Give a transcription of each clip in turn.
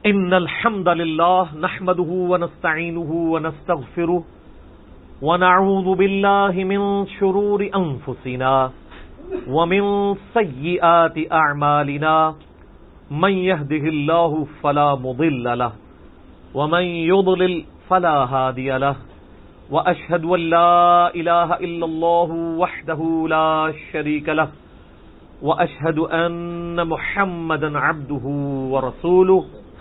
إن الحمد لله نحمده ونستعينه ونستغفره ونعوذ بالله من شرور أنفسنا ومن سيئات أعمالنا من يهده الله فلا مضل له ومن يضلل فلا هادي له وأشهد أن لا إله إلا الله وحده لا شريك له وأشهد أن محمدا عبده ورسوله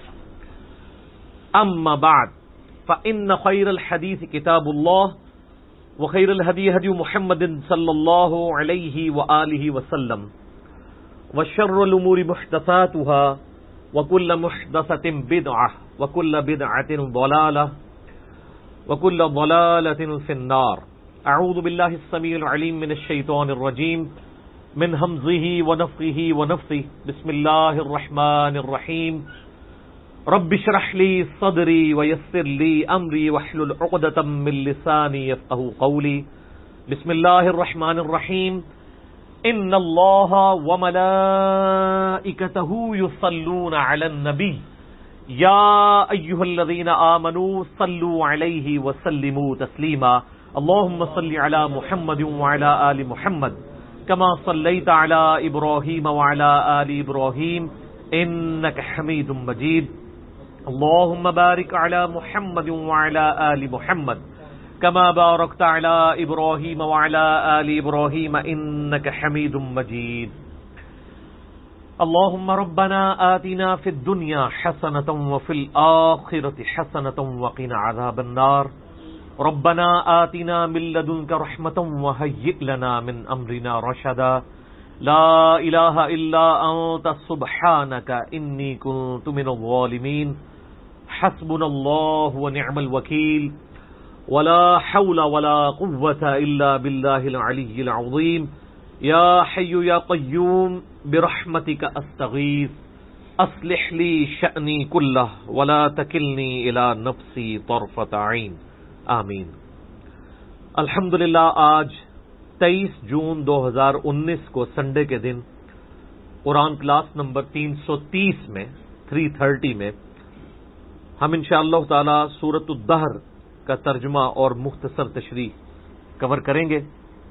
أما بعد فإن خير الحديث كتاب الله وخير الهدي هدي محمد صلى الله عليه وآله وسلم وشر الأمور محدثاتها وكل محدثة بدعة وكل بدعة ضلالة وكل ضلالة في النار. أعوذ بالله السميع العليم من الشيطان الرجيم من همزه ونفخه ونفثه. بسم الله الرحمن الرحيم. رب اشرح لي صدري ويسر لي امري واحلل عقدة من لساني يفقهوا قولي. بسم الله الرحمن الرحيم. ان الله وملائكته يصلون على النبي يا ايها الذين آمنوا صلوا عليه وسلموا تسليما. اللهم صل على محمد وعلى آل محمد كما صليت على ابراهيم وعلى آل ابراهيم انك حميد مجيد. اللهم بارك على محمد وعلى آل محمد كما باركت على إبراهيم وعلى آل إبراهيم إنك حميد مجيد. اللهم ربنا آتنا في الدنيا حسنة وفي الآخرة حسنة وقنا عذاب النار. ربنا آتنا من لدنك رحمة وهيئ لنا من أمرنا رشدا. لا إله إلا أنت سبحانك إني كنت من الظالمين. حسبنا الله ونعم الوكيل ولا حول ولا قوة إلا بالله العلي العظيم. يا حي يا قيوم برحمتك أستغيث أصلح لي شأني كله ولا تكلني إلى نفسي طرفة عين. آمین. الحمدللہ آج 23 جون 2019 کو سنڈے کے دن قرآن کلاس نمبر 330 میں 330 میں ہم انشاءاللہ تعالی سورۃ الدہر کا ترجمہ اور مختصر تشریح کور کریں گے.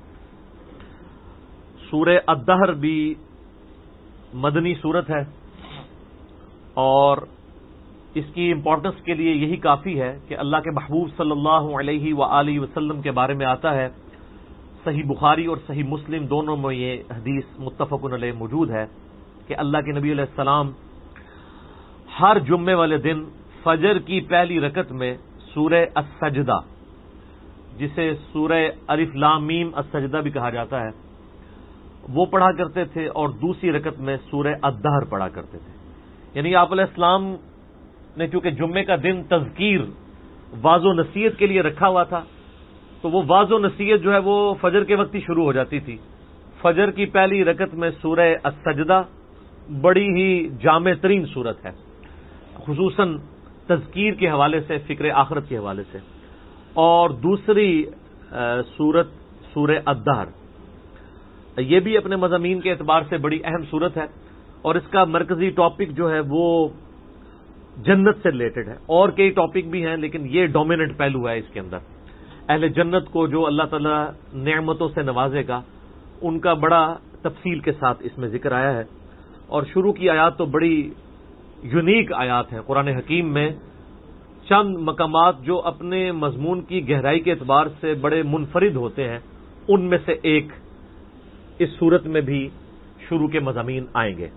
سورہ الدہر بھی مدنی سورت ہے اور اس کی امپورٹنس کے لیے یہی کافی ہے کہ اللہ کے محبوب صلی اللہ علیہ وآلہ وسلم کے بارے میں آتا ہے. صحیح بخاری اور صحیح مسلم دونوں میں یہ حدیث متفق علیہ موجود ہے کہ اللہ کے نبی علیہ السلام ہر جمعے والے دن فجر کی پہلی رکعت میں سورہ السجدہ، جسے سورہ الف لام میم السجدہ بھی کہا جاتا ہے، وہ پڑھا کرتے تھے اور دوسری رکعت میں سورہ الدہر پڑھا کرتے تھے. یعنی آپ علیہ السلام نے چونکہ جمعے کا دن تذکیر واعظ و نصیحت کے لیے رکھا ہوا تھا تو وہ واعظ و نصیحت جو ہے وہ فجر کے وقت ہی شروع ہو جاتی تھی. فجر کی پہلی رکعت میں سورہ السجدہ بڑی ہی جامع ترین صورت ہے، خصوصاً تذکیر کے حوالے سے، فکر آخرت کے حوالے سے. اور دوسری سورت سورہ الدہر، یہ بھی اپنے مضامین کے اعتبار سے بڑی اہم سورت ہے اور اس کا مرکزی ٹاپک جو ہے وہ جنت سے ریلیٹڈ ہے. اور کئی ٹاپک بھی ہیں لیکن یہ ڈومیننٹ پہلو ہے اس کے اندر. اہل جنت کو جو اللہ تعالی نعمتوں سے نوازے گا ان کا بڑا تفصیل کے ساتھ اس میں ذکر آیا ہے. اور شروع کی آیات تو بڑی یونیک آیات ہیں. قرآن حکیم میں چند مقامات جو اپنے مضمون کی گہرائی کے اعتبار سے بڑے منفرد ہوتے ہیں، ان میں سے ایک اس صورت میں بھی شروع کے مضامین آئیں گے.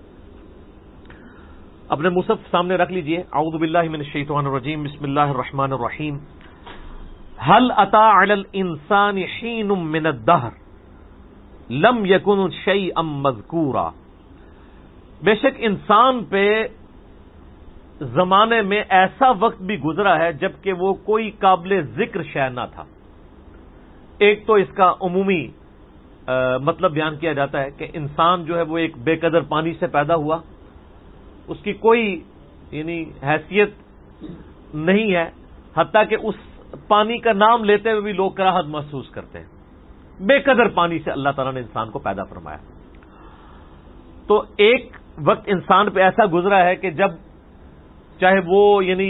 اپنے مصحف سامنے رکھ لیجئے. اعوذ باللہ من الشیطان الرجیم. بسم اللہ الرحمن الرحیم. هل اتى على الانسان حين من الدهر لم يكن شيئا مذکورا. بے شک انسان پہ زمانے میں ایسا وقت بھی گزرا ہے جبکہ وہ کوئی قابل ذکر شے نہ تھا. ایک تو اس کا عمومی مطلب بیان کیا جاتا ہے کہ انسان جو ہے وہ ایک بے قدر پانی سے پیدا ہوا، اس کی کوئی یعنی حیثیت نہیں ہے، حتیٰ کہ اس پانی کا نام لیتے ہوئے بھی لوگ کراہت محسوس کرتے ہیں. بے قدر پانی سے اللہ تعالیٰ نے انسان کو پیدا فرمایا. تو ایک وقت انسان پہ ایسا گزرا ہے کہ جب چاہے وہ یعنی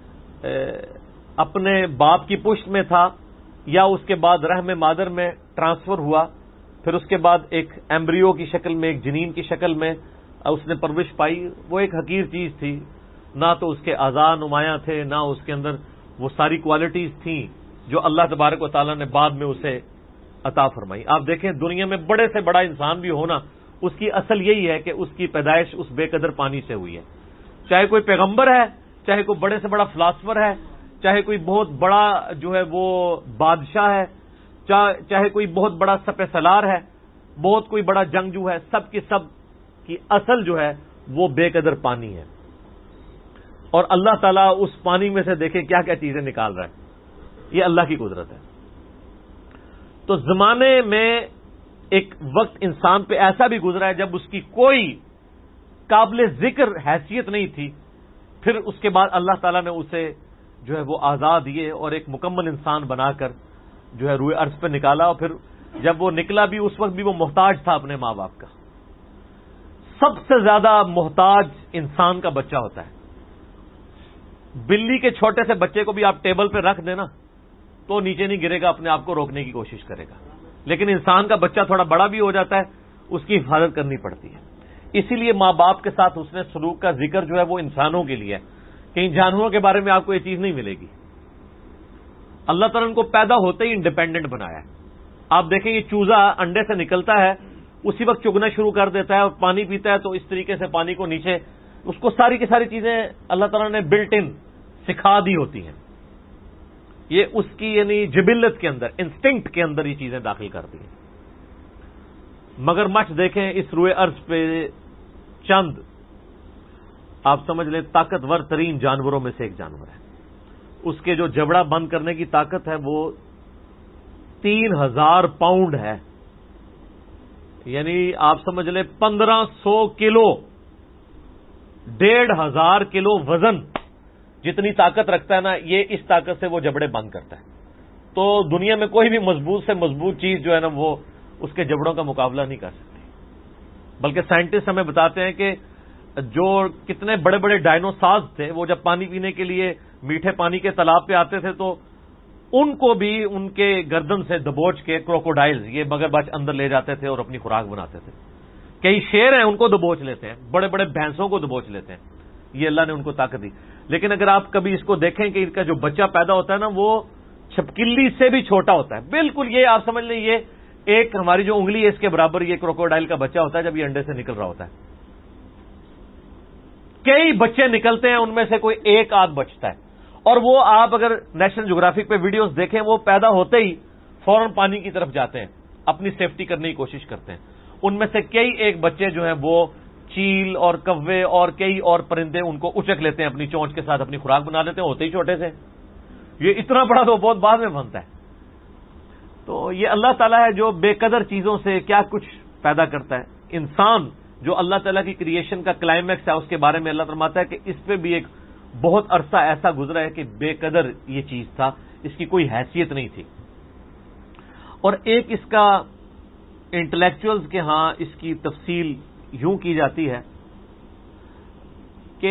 اپنے باپ کی پشت میں تھا یا اس کے بعد رحم مادر میں ٹرانسفر ہوا، پھر اس کے بعد ایک ایمبریو کی شکل میں، ایک جنین کی شکل میں اس نے پرورش پائی، وہ ایک حقیر چیز تھی، نہ تو اس کے اعضاء نمایاں تھے، نہ اس کے اندر وہ ساری کوالٹیز تھیں جو اللہ تبارک و تعالیٰ نے بعد میں اسے عطا فرمائی۔ آپ دیکھیں دنیا میں بڑے سے بڑا انسان بھی ہونا، اس کی اصل یہی ہے کہ اس کی پیدائش اس بے قدر پانی سے ہوئی ہے، چاہے کوئی پیغمبر ہے، چاہے کوئی بڑے سے بڑا فلاسفر ہے، چاہے کوئی بہت بڑا جو ہے وہ بادشاہ ہے، چاہے کوئی بہت بڑا سپہ سالار ہے، بہت کوئی بڑا جنگجو ہے، سب کی اصل جو ہے وہ بے قدر پانی ہے۔ اور اللہ تعالیٰ اس پانی میں سے دیکھیں کیا کیا چیزیں نکال رہا ہے، یہ اللہ کی قدرت ہے۔ تو زمانے میں ایک وقت انسان پہ ایسا بھی گزرا ہے جب اس کی کوئی قابل ذکر حیثیت نہیں تھی، پھر اس کے بعد اللہ تعالیٰ نے اسے جو ہے وہ آزاد دیے اور ایک مکمل انسان بنا کر جو ہے روئے ارض پہ نکالا، اور پھر جب وہ نکلا بھی اس وقت بھی وہ محتاج تھا اپنے ماں باپ کا۔ سب سے زیادہ محتاج انسان کا بچہ ہوتا ہے۔ بلی کے چھوٹے سے بچے کو بھی آپ ٹیبل پہ رکھ دینا تو نیچے نہیں گرے گا، اپنے آپ کو روکنے کی کوشش کرے گا، لیکن انسان کا بچہ تھوڑا بڑا بھی ہو جاتا ہے، اس کی حفاظت کرنی پڑتی ہے۔ اسی لیے ماں باپ کے ساتھ حسن سلوک کا ذکر جو ہے وہ انسانوں کے لیے ہے، کہیں جانوروں کے بارے میں آپ کو یہ چیز نہیں ملے گی۔ اللہ تعالیٰ نے کو پیدا ہوتے ہی انڈیپینڈنٹ بنایا ہے۔ آپ دیکھیں یہ چوزا انڈے سے نکلتا ہے، اسی وقت چگنا شروع کر دیتا ہے اور پانی پیتا ہے، تو اس طریقے سے پانی کو نیچے اس کو ساری کی ساری چیزیں اللہ تعالیٰ نے بلٹ ان سکھا دی ہوتی ہیں، یہ اس کی یعنی جبلت کے اندر، انسٹنکٹ کے اندر یہ چیزیں داخل کر دی ہیں۔ مگر مچھ دیکھیں اس روئے ارض پہ چند آپ سمجھ لیں طاقتور ترین جانوروں میں سے ایک جانور ہے، اس کے جو جبڑا بند کرنے کی طاقت ہے وہ 3000 پاؤنڈ ہے، یعنی آپ سمجھ لیں 1500 کلو، 1500 کلو وزن جتنی طاقت رکھتا ہے نا، یہ اس طاقت سے وہ جبڑے بند کرتا ہے۔ تو دنیا میں کوئی بھی مضبوط سے مضبوط چیز جو ہے نا وہ اس کے جبڑوں کا مقابلہ نہیں کر سکتی۔ بلکہ سائنٹسٹ ہمیں بتاتے ہیں کہ جو کتنے بڑے بڑے ڈائنوسارز تھے، وہ جب پانی پینے کے لیے میٹھے پانی کے تالاب پہ آتے تھے تو ان کو بھی ان کے گردن سے دبوچ کے کروکوڈائلز، یہ مگرمچھ اندر لے جاتے تھے اور اپنی خوراک بناتے تھے۔ کئی شیر ہیں ان کو دبوچ لیتے ہیں، بڑے بڑے بھینسوں کو دبوچ لیتے ہیں، یہ اللہ نے ان کو طاقت دی۔ لیکن اگر آپ کبھی اس کو دیکھیں کہ ان کا جو بچہ پیدا ہوتا ہے نا وہ چھپکلی سے بھی چھوٹا ہوتا ہے، بالکل یہ آپ سمجھ لیں یہ ایک ہماری جو انگلی ہے اس کے برابر یہ کروکوڈائل کا بچہ ہوتا ہے جب یہ انڈے سے نکل رہا ہوتا ہے۔ کئی بچے نکلتے ہیں، ان میں سے کوئی ایک آدھ بچتا ہے، اور وہ آپ اگر نیشنل جغرافک پہ ویڈیوز دیکھیں وہ پیدا ہوتے ہی فوراً پانی کی طرف جاتے ہیں، اپنی سیفٹی کرنے کی کوشش کرتے ہیں۔ ان میں سے کئی ایک بچے جو ہیں وہ چیل اور کوے اور کئی اور پرندے ان کو اچک لیتے ہیں، اپنی چونچ کے ساتھ اپنی خوراک بنا لیتے ہیں، ہوتے ہی چھوٹے سے۔ یہ اتنا بڑا تو بہت بعد میں بنتا ہے۔ تو یہ اللہ تعالیٰ ہے جو بے قدر چیزوں سے کیا کچھ پیدا کرتا ہے۔ انسان جو اللہ تعالیٰ کی کریشن کا کلائمیکس ہے، اس کے بارے میں اللہ فرماتا ہے کہ اس پہ بھی ایک بہت عرصہ ایسا گزرا ہے کہ بے قدر یہ چیز تھا، اس کی کوئی حیثیت نہیں تھی۔ اور ایک اس کا انٹلیکچوئلز کے ہاں اس کی تفصیل یوں کی جاتی ہے کہ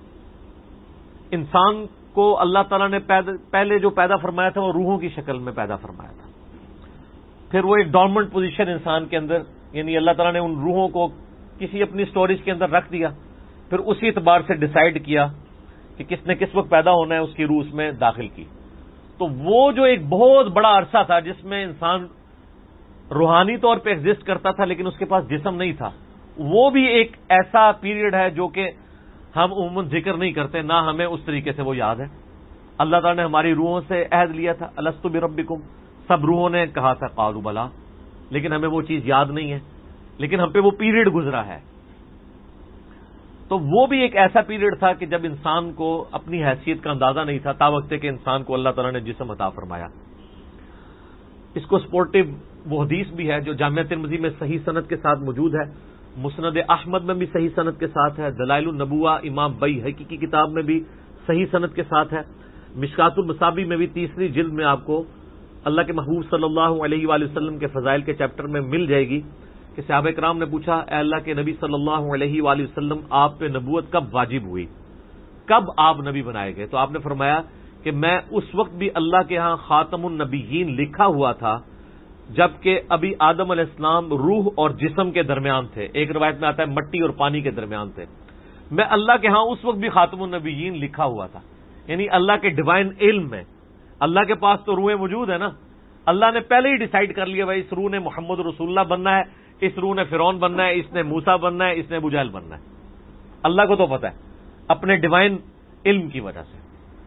انسان کو اللہ تعالیٰ نے پہلے جو پیدا فرمایا تھا وہ روحوں کی شکل میں پیدا فرمایا تھا، پھر وہ ایک ڈورمنٹ پوزیشن انسان کے اندر، یعنی اللہ تعالیٰ نے ان روحوں کو کسی اپنی سٹوریج کے اندر رکھ دیا، پھر اسی اعتبار سے ڈیسائیڈ کیا کہ کس نے کس وقت پیدا ہونا ہے، اس کی روح اس میں داخل کی۔ تو وہ جو ایک بہت بڑا عرصہ تھا جس میں انسان روحانی طور پہ ایگزسٹ کرتا تھا لیکن اس کے پاس جسم نہیں تھا، وہ بھی ایک ایسا پیریڈ ہے جو کہ ہم عموماً ذکر نہیں کرتے، نہ ہمیں اس طریقے سے وہ یاد ہے۔ اللہ تعالیٰ نے ہماری روحوں سے عہد لیا تھا، الستو بربکم، سب روحوں نے کہا تھا قالوا بلا، لیکن ہمیں وہ چیز یاد نہیں ہے، لیکن ہم پہ وہ پیریڈ گزرا ہے۔ تو وہ بھی ایک ایسا پیریڈ تھا کہ جب انسان کو اپنی حیثیت کا اندازہ نہیں تھا، تا وقت کہ انسان کو اللہ تعالیٰ نے جسم عطا فرمایا۔ اس کو سپورٹو وہ حدیث بھی ہے جو جامعہ ترمذی میں صحیح سند کے ساتھ موجود ہے، مسند احمد میں بھی صحیح سند کے ساتھ ہے، دلائل النبوہ امام بیہقی کی کتاب میں بھی صحیح سند کے ساتھ ہے، مشکات المصابیح میں بھی 3 جلد میں آپ کو اللہ کے محبوب صلی اللہ علیہ وآلہ وسلم کے فضائل کے چیپٹر میں مل جائے گی کہ صحابہ کرام نے پوچھا، اے اللہ کے نبی صلی اللہ علیہ وآلہ وسلم، آپ پہ نبوت کب واجب ہوئی؟ کب آپ نبی بنائے گئے؟ تو آپ نے فرمایا کہ میں اس وقت بھی اللہ کے ہاں خاتم النبیین لکھا ہوا تھا جبکہ ابھی آدم علیہ السلام روح اور جسم کے درمیان تھے. ایک روایت میں آتا ہے مٹی اور پانی کے درمیان تھے. میں اللہ کے ہاں اس وقت بھی خاتم النبیین لکھا ہوا تھا. یعنی اللہ کے ڈیوائن علم میں اللہ کے پاس تو روحیں موجود ہیں نا. اللہ نے پہلے ہی ڈیسائیڈ کر لیا بھائی اس روح نے محمد رسول اللہ بننا ہے, اس روح نے فرعون بننا ہے, اس نے موسیٰ بننا ہے, اس نے ابو جہل بننا ہے. اللہ کو تو پتہ ہے اپنے ڈیوائن علم کی وجہ سے.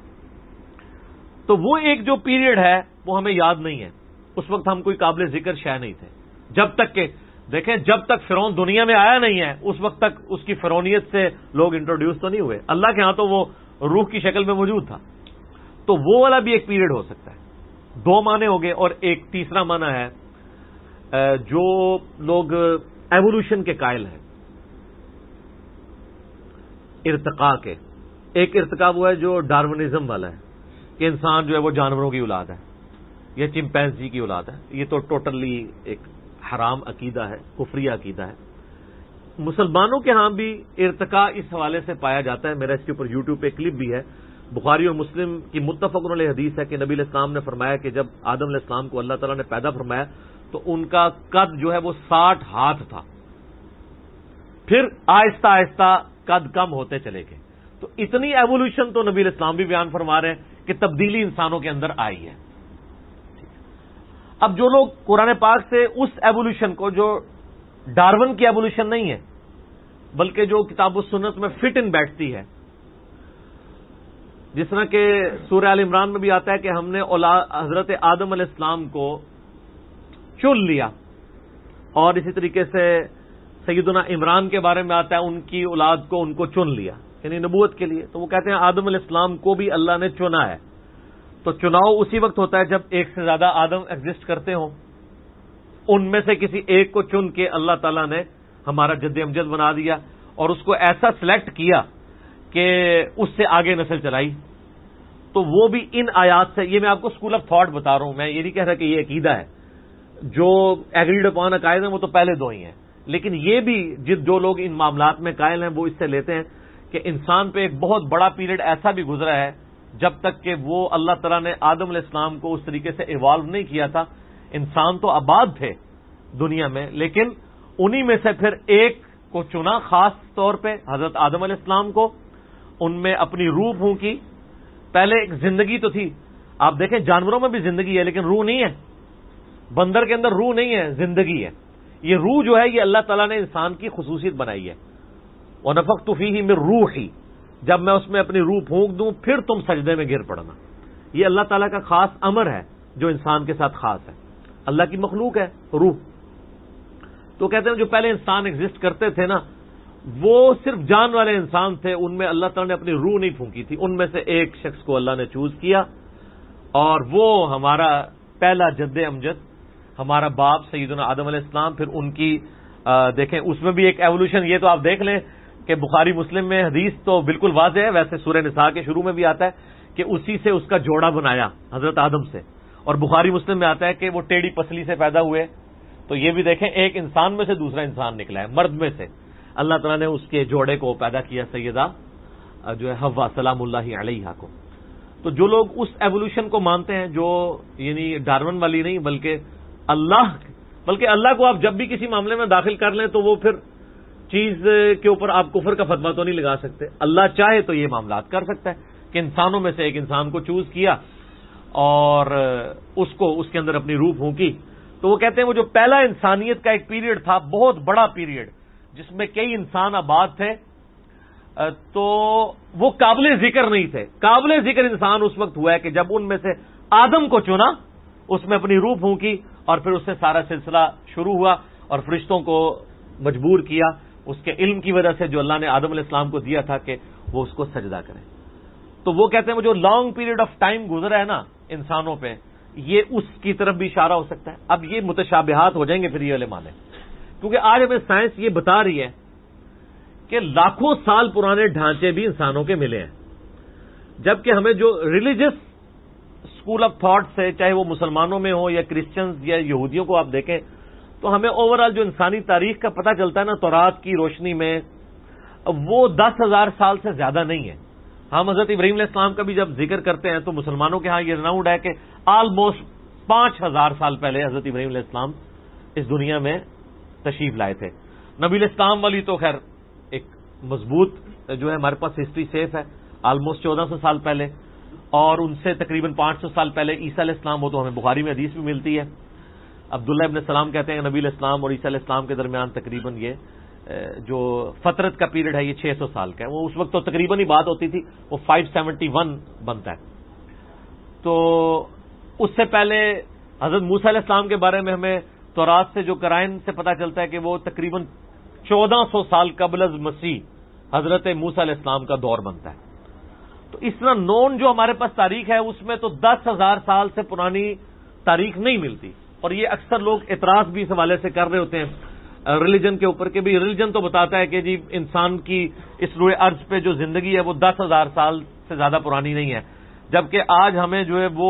تو وہ ایک جو پیریڈ ہے وہ ہمیں یاد نہیں ہے. اس وقت ہم کوئی قابل ذکر شے نہیں تھے. جب تک کہ دیکھیں جب تک فرعون دنیا میں آیا نہیں ہے اس وقت تک اس کی فرعونیت سے لوگ انٹروڈیوس تو نہیں ہوئے. اللہ کے ہاں تو وہ روح کی شکل میں موجود تھا. تو وہ والا بھی ایک پیریڈ ہو سکتا ہے. دو معنی ہو گئے. اور ایک تیسرا معنی ہے جو لوگ ایوولوشن کے قائل ہیں, ارتقاء کے. ایک ارتقاء وہ ہے جو ڈارونزم والا ہے کہ انسان جو ہے وہ جانوروں کی اولاد ہے یا چمپینزی کی اولاد ہے. یہ تو ٹوٹلی ایک حرام عقیدہ ہے, کفری عقیدہ ہے. مسلمانوں کے ہاں بھی ارتقاء اس حوالے سے پایا جاتا ہے. میرا اس کے اوپر یوٹیوب پہ کلپ بھی ہے. بخاری اور مسلم کی متفق علیہ حدیث ہے کہ نبی علیہ السلام نے فرمایا کہ جب آدم علیہ السلام کو اللہ تعالیٰ نے پیدا فرمایا تو ان کا قد جو ہے وہ 60 ہاتھ تھا. پھر آہستہ آہستہ قد کم ہوتے چلے گئے. تو اتنی ایوولوشن تو نبی علیہ السلام بھی بیان فرما رہے ہیں کہ تبدیلی انسانوں کے اندر آئی ہے. اب جو لوگ قرآن پاک سے اس ایوولوشن کو جو ڈارون کی ایوولوشن نہیں ہے بلکہ جو کتاب و سنت میں فٹ ان بیٹھتی ہے, جس طرح کہ سورہ آل عمران میں بھی آتا ہے کہ ہم نے حضرت آدم علیہ السلام کو چن لیا, اور اسی طریقے سے سیدنا عمران کے بارے میں آتا ہے ان کی اولاد کو ان کو چن لیا یعنی نبوت کے لیے. تو وہ کہتے ہیں آدم علیہ السلام کو بھی اللہ نے چنا ہے. تو چناؤ اسی وقت ہوتا ہے جب ایک سے زیادہ آدم ایگزسٹ کرتے ہوں. ان میں سے کسی ایک کو چن کے اللہ تعالیٰ نے ہمارا جد امجد بنا دیا اور اس کو ایسا سلیکٹ کیا کہ اس سے آگے نسل چلائی. تو وہ بھی ان آیات سے, یہ میں آپ کو اسکول آف تھاٹ بتا رہا ہوں, میں یہ نہیں کہہ رہا کہ یہ عقیدہ ہے. جو ایگریڈ اپان عقائد ہیں وہ تو پہلے دو ہی ہیں, لیکن یہ بھی جو لوگ ان معاملات میں قائل ہیں وہ اس سے لیتے ہیں کہ انسان پہ ایک بہت بڑا پیریڈ ایسا بھی گزرا ہے جب تک کہ وہ اللہ تعالیٰ نے آدم علیہ السلام کو اس طریقے سے ایوالو نہیں کیا تھا. انسان تو آباد تھے دنیا میں, لیکن انہی میں سے پھر ایک کو چنا خاص طور پہ حضرت آدم علیہ السلام کو. ان میں اپنی روح پھونکی. پہلے ایک زندگی تو تھی. آپ دیکھیں جانوروں میں بھی زندگی ہے لیکن روح نہیں ہے. بندر کے اندر روح نہیں ہے, زندگی ہے. یہ روح جو ہے یہ اللہ تعالیٰ نے انسان کی خصوصیت بنائی ہے. وَنَفَخْتُ فِيهِ مِن رُوحِي, جب میں اس میں اپنی روح پھونک دوں پھر تم سجدے میں گر پڑنا. یہ اللہ تعالیٰ کا خاص امر ہے جو انسان کے ساتھ خاص ہے. اللہ کی مخلوق ہے روح. تو کہتے ہیں جو پہلے انسان ایگزسٹ کرتے تھے نا وہ صرف جان والے انسان تھے, ان میں اللہ تعالیٰ نے اپنی روح نہیں پھونکی تھی. ان میں سے ایک شخص کو اللہ نے چوز کیا اور وہ ہمارا پہلا جد امجد, ہمارا باپ سیدنا آدم علیہ السلام. پھر ان کی دیکھیں اس میں بھی ایک ایوولوشن, یہ تو آپ دیکھ لیں کہ بخاری مسلم میں حدیث تو بالکل واضح ہے. ویسے سورہ نساء کے شروع میں بھی آتا ہے کہ اسی سے اس کا جوڑا بنایا حضرت آدم سے, اور بخاری مسلم میں آتا ہے کہ وہ ٹیڑھی پسلی سے پیدا ہوئے. تو یہ بھی دیکھیں ایک انسان میں سے دوسرا انسان نکلا ہے, مرد میں سے اللہ تعالیٰ نے اس کے جوڑے کو پیدا کیا, سیدہ جو ہے حوا سلام اللہ علیہا کو. تو جو لوگ اس ایوولوشن کو مانتے ہیں جو یعنی ڈارون والی نہیں بلکہ اللہ کو آپ جب بھی کسی معاملے میں داخل کر لیں تو وہ پھر چیز کے اوپر آپ کفر کا فتویٰ تو نہیں لگا سکتے. اللہ چاہے تو یہ معاملات کر سکتا ہے کہ انسانوں میں سے ایک انسان کو چوز کیا اور اس کو اس کے اندر اپنی روح پھونکی. تو وہ کہتے ہیں وہ جو پہلا انسانیت کا ایک پیریڈ تھا, بہت بڑا پیریڈ جس میں کئی انسان آباد تھے, تو وہ قابل ذکر نہیں تھے. قابل ذکر انسان اس وقت ہوا ہے کہ جب ان میں سے آدم کو چنا, اس میں اپنی روح پھونکی اور پھر اس سے سارا سلسلہ شروع ہوا اور فرشتوں کو مجبور کیا اس کے علم کی وجہ سے جو اللہ نے آدم علیہ السلام کو دیا تھا کہ وہ اس کو سجدہ کریں. تو وہ کہتے ہیں وہ جو لانگ پیریڈ آف ٹائم گزرا ہے نا انسانوں پہ, یہ اس کی طرف بھی اشارہ ہو سکتا ہے. اب یہ متشابہات ہو جائیں گے پھر یہ والے معنی, کیونکہ آج ہمیں سائنس یہ بتا رہی ہے کہ لاکھوں سال پرانے ڈھانچے بھی انسانوں کے ملے ہیں, جبکہ ہمیں جو ریلیجس اسکول آف تھاٹ سے, چاہے وہ مسلمانوں میں ہو یا کرسچنز یا یہودیوں کو آپ دیکھیں, تو ہمیں اوور آل جو انسانی تاریخ کا پتہ چلتا ہے نا تورات کی روشنی میں, وہ 10,000 سال سے زیادہ نہیں ہے. ہم حضرت ابراہیم علیہ السلام کا بھی جب ذکر کرتے ہیں تو مسلمانوں کے ہاں یہ رناؤنڈ ہے کہ آلموسٹ 5000 سال پہلے حضرت ابراہیم علیہ السلام اس دنیا میں تشریف لائے تھے. نبی علیہ السلام والی تو خیر ایک مضبوط جو ہے ہمارے پاس ہسٹری سیف ہے, آلموسٹ 1400 سال پہلے, اور ان سے تقریباً 500 سال پہلے عیسیٰ علیہ السلام, وہ تو ہمیں بخاری میں حدیث بھی ملتی ہے. عبداللہ ابن سلام کہتے ہیں کہ نبی علیہ السلام اور عیسیٰ علیہ السلام کے درمیان تقریباً یہ جو فترت کا پیریڈ ہے یہ 600 سال کا ہے. وہ اس وقت تو تقریباً ہی بات ہوتی تھی, وہ 571 بنتا ہے. تو اس سے پہلے حضرت موسیٰ علیہ السلام کے بارے میں ہمیں تورات سے جو قرائن سے پتہ چلتا ہے کہ وہ تقریباً 1400 سال قبل از مسیح حضرت موسیٰ علیہ السلام کا دور بنتا ہے. تو اس طرح نون جو ہمارے پاس تاریخ ہے اس میں تو 10,000 سال سے پرانی تاریخ نہیں ملتی, اور یہ اکثر لوگ اعتراض بھی اس حوالے سے کر رہے ہوتے ہیں ریلیجن کے اوپر کہ بھی ریلیجن تو بتاتا ہے کہ جی انسان کی اس روئے ارض پہ جو زندگی ہے وہ 10,000 سال سے زیادہ پرانی نہیں ہے, جبکہ آج ہمیں جو ہے وہ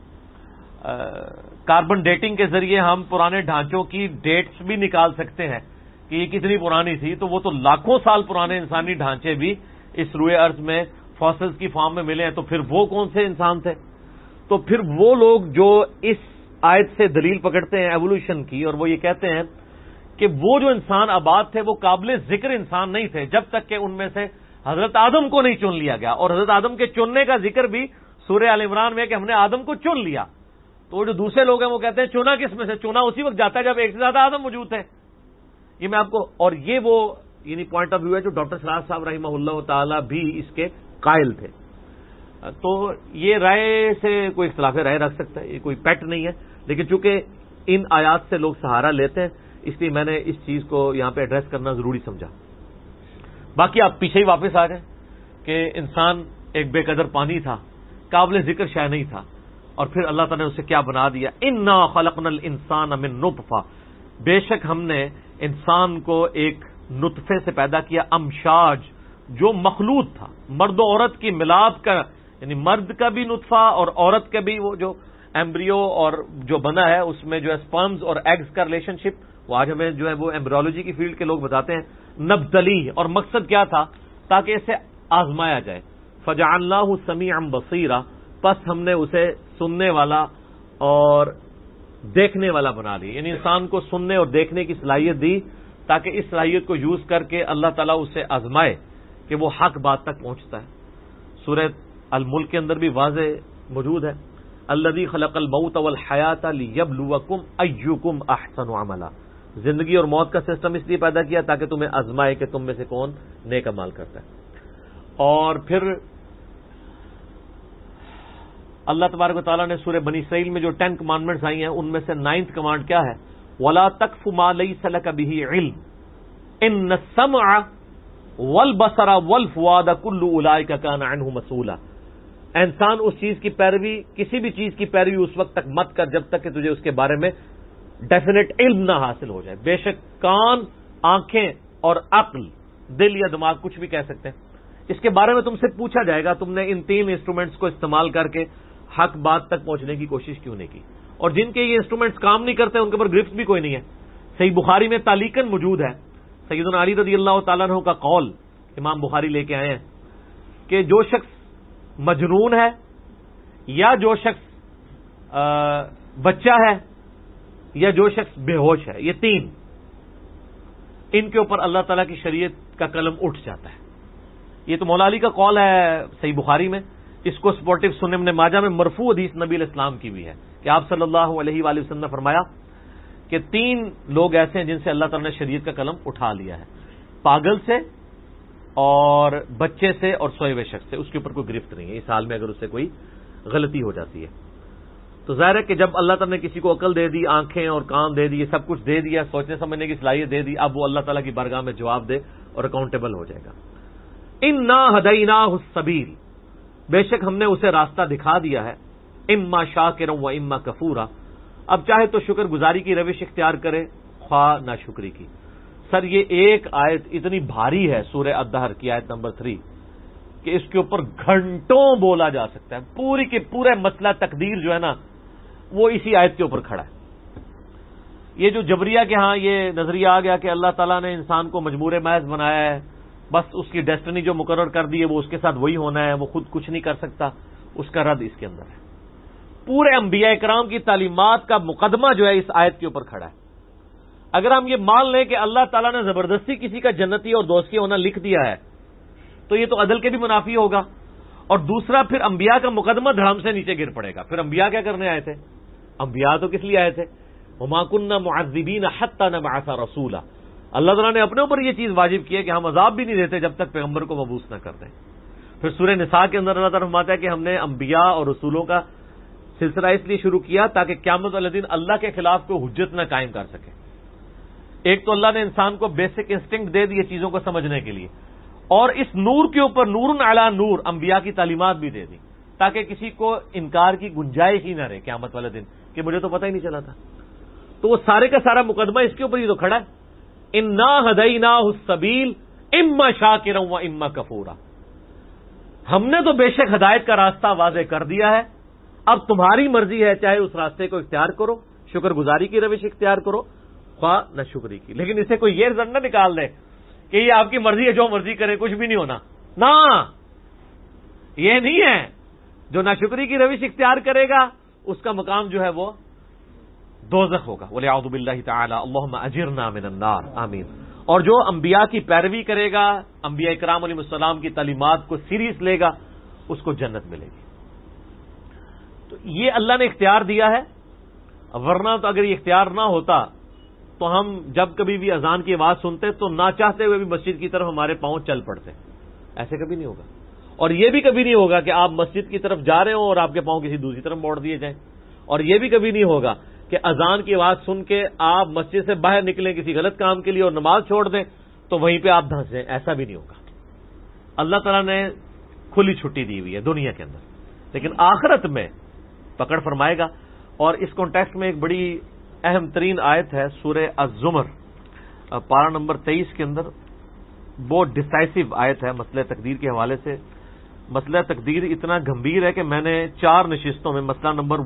کاربن ڈیٹنگ کے ذریعے ہم پرانے ڈھانچوں کی ڈیٹس بھی نکال سکتے ہیں کہ یہ کتنی پرانی تھی. تو وہ تو لاکھوں سال پرانے انسانی ڈھانچے بھی اس روئے ارض میں فاسلز کی فارم میں ملے ہیں. تو پھر وہ کون سے انسان تھے؟ تو پھر وہ لوگ جو اس آیت سے دلیل پکڑتے ہیں ایوولوشن کی, اور وہ یہ کہتے ہیں کہ وہ جو انسان آباد تھے وہ قابل ذکر انسان نہیں تھے جب تک کہ ان میں سے حضرت آدم کو نہیں چن لیا گیا. اور حضرت آدم کے چننے کا ذکر بھی سورہ آل عمران میں کہ ہم نے آدم کو چن لیا. تو جو دوسرے لوگ ہیں وہ کہتے ہیں چنا کس میں سے؟ چنا اسی وقت جاتا ہے جب ایک سے زیادہ آدم موجود تھے. یہ میں آپ کو, اور یہ وہ یعنی پوائنٹ آف ویو ہے جو ڈاکٹر سراج صاحب رحمہ اللہ تعالی بھی اس کے قائل تھے. تو یہ رائے سے کوئی اختلاف رائے رکھ سکتا ہے, یہ کوئی پیٹ نہیں ہے, لیکن چونکہ ان آیات سے لوگ سہارا لیتے ہیں اس لیے میں نے اس چیز کو یہاں پہ ایڈریس کرنا ضروری سمجھا. باقی آپ پیچھے ہی واپس آ جائیں کہ انسان ایک بے قدر پانی تھا, قابل ذکر شے نہیں تھا, اور پھر اللہ تعالیٰ نے اسے کیا بنا دیا, انا خلقنا الانسان من نطفہ, بے شک ہم نے انسان کو ایک نطفے سے پیدا کیا, امشاج جو مخلوط تھا, مرد و عورت کی ملاپ کا, یعنی مرد کا بھی نطفہ اور عورت کا بھی وہ جو ایمبریو اور جو بنا ہے اس میں جو ہے سپرمز اور ایگز کا ریلیشن شپ, وہ آج ہمیں جو ہے وہ ایمبریولوجی کی فیلڈ کے لوگ بتاتے ہیں, نبتلی, اور مقصد کیا تھا تاکہ اسے آزمایا جائے. فجعلناہ سمیعا بصیرا, پس ہم نے اسے سننے والا اور دیکھنے والا بنا لی, یعنی انسان کو سننے اور دیکھنے کی صلاحیت دی تاکہ اس صلاحیت کو یوز کر کے اللہ تعالیٰ اسے آزمائے کہ وہ حق بات تک پہنچتا ہے. سورہ الملک کے اندر بھی واضح موجود ہے, الذی خلق الموت والحیات لیبلوکم ایکم احسن عملا, زندگی اور موت کا سسٹم اس لیے پیدا کیا تاکہ تمہیں آزمائے کہ تم میں سے کون نیک عمل کرتا ہے. اور پھر اللہ تبارک و تعالیٰ نے سورہ بنی اسرائیل میں جو 10 کمانڈمنٹس آئی ہیں ان میں سے 9th کمانڈ کیا ہے, وَلَا تَقْفُ مَا لَيْسَ لَكَ بِهِ عِلْمٌ إِنَّ السَّمْعَ وَالْبَصَرَ وَالْفُؤَادَ كُلُّ أُولَٰئِكَ كَانَ عَنْهُ مسؤولا. انسان اس چیز کی پیروی, کسی بھی چیز کی پیروی اس وقت تک مت کر جب تک کہ تجھے اس کے بارے میں ڈیفینیٹ علم نہ حاصل ہو جائے. بے شک کان, آنکھیں اور عقل, دل یا دماغ کچھ بھی کہہ سکتے ہیں, اس کے بارے میں تم سے پوچھا جائے گا تم نے ان 3 انسٹرومنٹس کو استعمال کر کے حق بات تک پہنچنے کی کوشش کیوں نہیں کی. اور جن کے یہ انسٹرومنٹس کام نہیں کرتے ان کے اوپر گرفت بھی کوئی نہیں ہے. صحیح بخاری میں تعلیقاً موجود ہے, سیدنا علی رضی اللہ تعالیٰ عنہ کا قول امام بخاری لے کے آئے ہیں کہ جو شخص مجنون ہے یا جو شخص بچہ ہے یا جو شخص بے ہوش ہے, یہ 3 ان کے اوپر اللہ تعالیٰ کی شریعت کا قلم اٹھ جاتا ہے. یہ تو مولا علی کا قول ہے صحیح بخاری میں, اس کو سپورٹو سنن ابن ماجہ میں مرفوع حدیث نبی علیہ السلام کی بھی ہے کہ آپ صلی اللہ علیہ وآلہ وسلم نے فرمایا کہ 3 لوگ ایسے ہیں جن سے اللہ تعالیٰ نے شریعت کا قلم اٹھا لیا ہے, پاگل سے اور بچے سے اور سوئے ہوئے شخص سے, اس کے اوپر کوئی گرفت نہیں ہے اس حال میں اگر اس سے کوئی غلطی ہو جاتی ہے. تو ظاہر ہے کہ جب اللہ تعالیٰ نے کسی کو عقل دے دی, آنکھیں اور کان دے دی, سب کچھ دے دیا, سوچنے سمجھنے کی صلاحیت دے دی, اب وہ اللہ تعالیٰ کی بارگاہ میں جواب دے اور اکاؤنٹیبل ہو جائے گا. انا ہدیناہ السبیل, بے شک ہم نے اسے راستہ دکھا دیا ہے, اما شاکرا و اما کفورا, اب چاہے تو شکر گزاری کی روش اختیار کرے خواہ ناشکری کی. سر یہ ایک آیت اتنی بھاری ہے سورہ الدہر کی آیت نمبر 3 کہ اس کے اوپر گھنٹوں بولا جا سکتا ہے. پوری کے پورے مسئلہ تقدیر جو ہے نا وہ اسی آیت کے اوپر کھڑا ہے. یہ جو جبریہ کے ہاں یہ نظریہ آ گیا کہ اللہ تعالیٰ نے انسان کو مجبور محض بنایا ہے, بس اس کی ڈیسٹنی جو مقرر کر دی ہے وہ اس کے ساتھ وہی ہونا ہے، وہ خود کچھ نہیں کر سکتا، اس کا رد اس کے اندر ہے۔ پورے انبیاء کرام کی تعلیمات کا مقدمہ جو ہے اس آیت کے اوپر کھڑا ہے۔ اگر ہم یہ مان لیں کہ اللہ تعالیٰ نے زبردستی کسی کا جنتی اور دوستی ہونا لکھ دیا ہے تو یہ تو عدل کے بھی منافی ہوگا، اور دوسرا پھر انبیاء کا مقدمہ دھڑام سے نیچے گر پڑے گا۔ پھر انبیاء کیا کرنے آئے تھے؟ انبیاء تو کس لیے آئے تھے؟ وما كنا معذبین حتی نبعث رسولا، اللہ تعالیٰ نے اپنے اوپر یہ چیز واجب کی ہے کہ ہم عذاب بھی نہیں دیتے جب تک پیغمبر کو مبعوث نہ کر دیں۔ پھر سورہ نساء کے اندر اللہ تعالیٰ فرماتا ہے کہ ہم نے انبیاء اور رسولوں کا سلسلہ اس لیے شروع کیا تاکہ قیامت والے دن اللہ کے خلاف کوئی حجت نہ قائم کر سکے۔ ایک تو اللہ نے انسان کو بیسک انسٹنکٹ دے دی چیزوں کو سمجھنے کے لیے، اور اس نور کے اوپر نور علی نور انبیاء کی تعلیمات بھی دے دی تاکہ کسی کو انکار کی گنجائش ہی نہ رہے قیامت والے دن کہ مجھے تو پتہ ہی نہیں چلا تھا۔ تو وہ سارے کا سارا مقدمہ اس کے اوپر ہی تو کھڑا ہے، انا ہدیناہ السبیل اما شاکرا و اما کفورا، ہم نے تو بے شک ہدایت کا راستہ واضح کر دیا ہے، اب تمہاری مرضی ہے، چاہے اس راستے کو اختیار کرو، شکر گزاری کی روش اختیار کرو، خواہ نہ شکری کی۔ لیکن اسے کوئی یہ رزلٹ نہ نکال دے کہ یہ آپ کی مرضی ہے، جو مرضی کرے کچھ بھی نہیں ہونا، نہ یہ نہیں ہے۔ جو ناشکری کی روش اختیار کرے گا اس کا مقام جو ہے وہ دوزخ ہوگا، وَلِعَوْذُ بِاللَّهِ تَعَالَى اللَّهُمَّ أَجِرْنَا مِنَ النَّارِ، آمین۔ اور جو انبیاء کی پیروی کرے گا، انبیاء کرام علیہ السلام کی تعلیمات کو سیریس لے گا، اس کو جنت ملے گی۔ تو یہ اللہ نے اختیار دیا ہے، ورنہ تو اگر یہ اختیار نہ ہوتا تو ہم جب کبھی بھی اذان کی آواز سنتے تو نہ چاہتے ہوئے بھی مسجد کی طرف ہمارے پاؤں چل پڑتے، ایسے کبھی نہیں ہوگا۔ اور یہ بھی کبھی نہیں ہوگا کہ آپ مسجد کی طرف جا رہے ہوں اور آپ کے پاؤں کسی دوسری طرف موڑ دیے جائیں، اور یہ بھی کبھی نہیں ہوگا کہ اذان کی آواز سن کے آپ مسجد سے باہر نکلیں کسی غلط کام کے لیے اور نماز چھوڑ دیں تو وہیں پہ آپ دھنس جائیں، ایسا بھی نہیں ہوگا۔ اللہ تعالیٰ نے کھلی چھٹی دی ہوئی ہے دنیا کے اندر، لیکن آخرت میں پکڑ فرمائے گا۔ اور اس کانٹیکسٹ میں ایک بڑی اہم ترین آیت ہے سورہ الزمر پارہ نمبر 23 کے اندر، بہت ڈسائسو آیت ہے مسئلہ تقدیر کے حوالے سے۔ مسئلہ تقدیر اتنا گمبھیر ہے کہ میں نے 4 نشستوں میں مسئلہ نمبر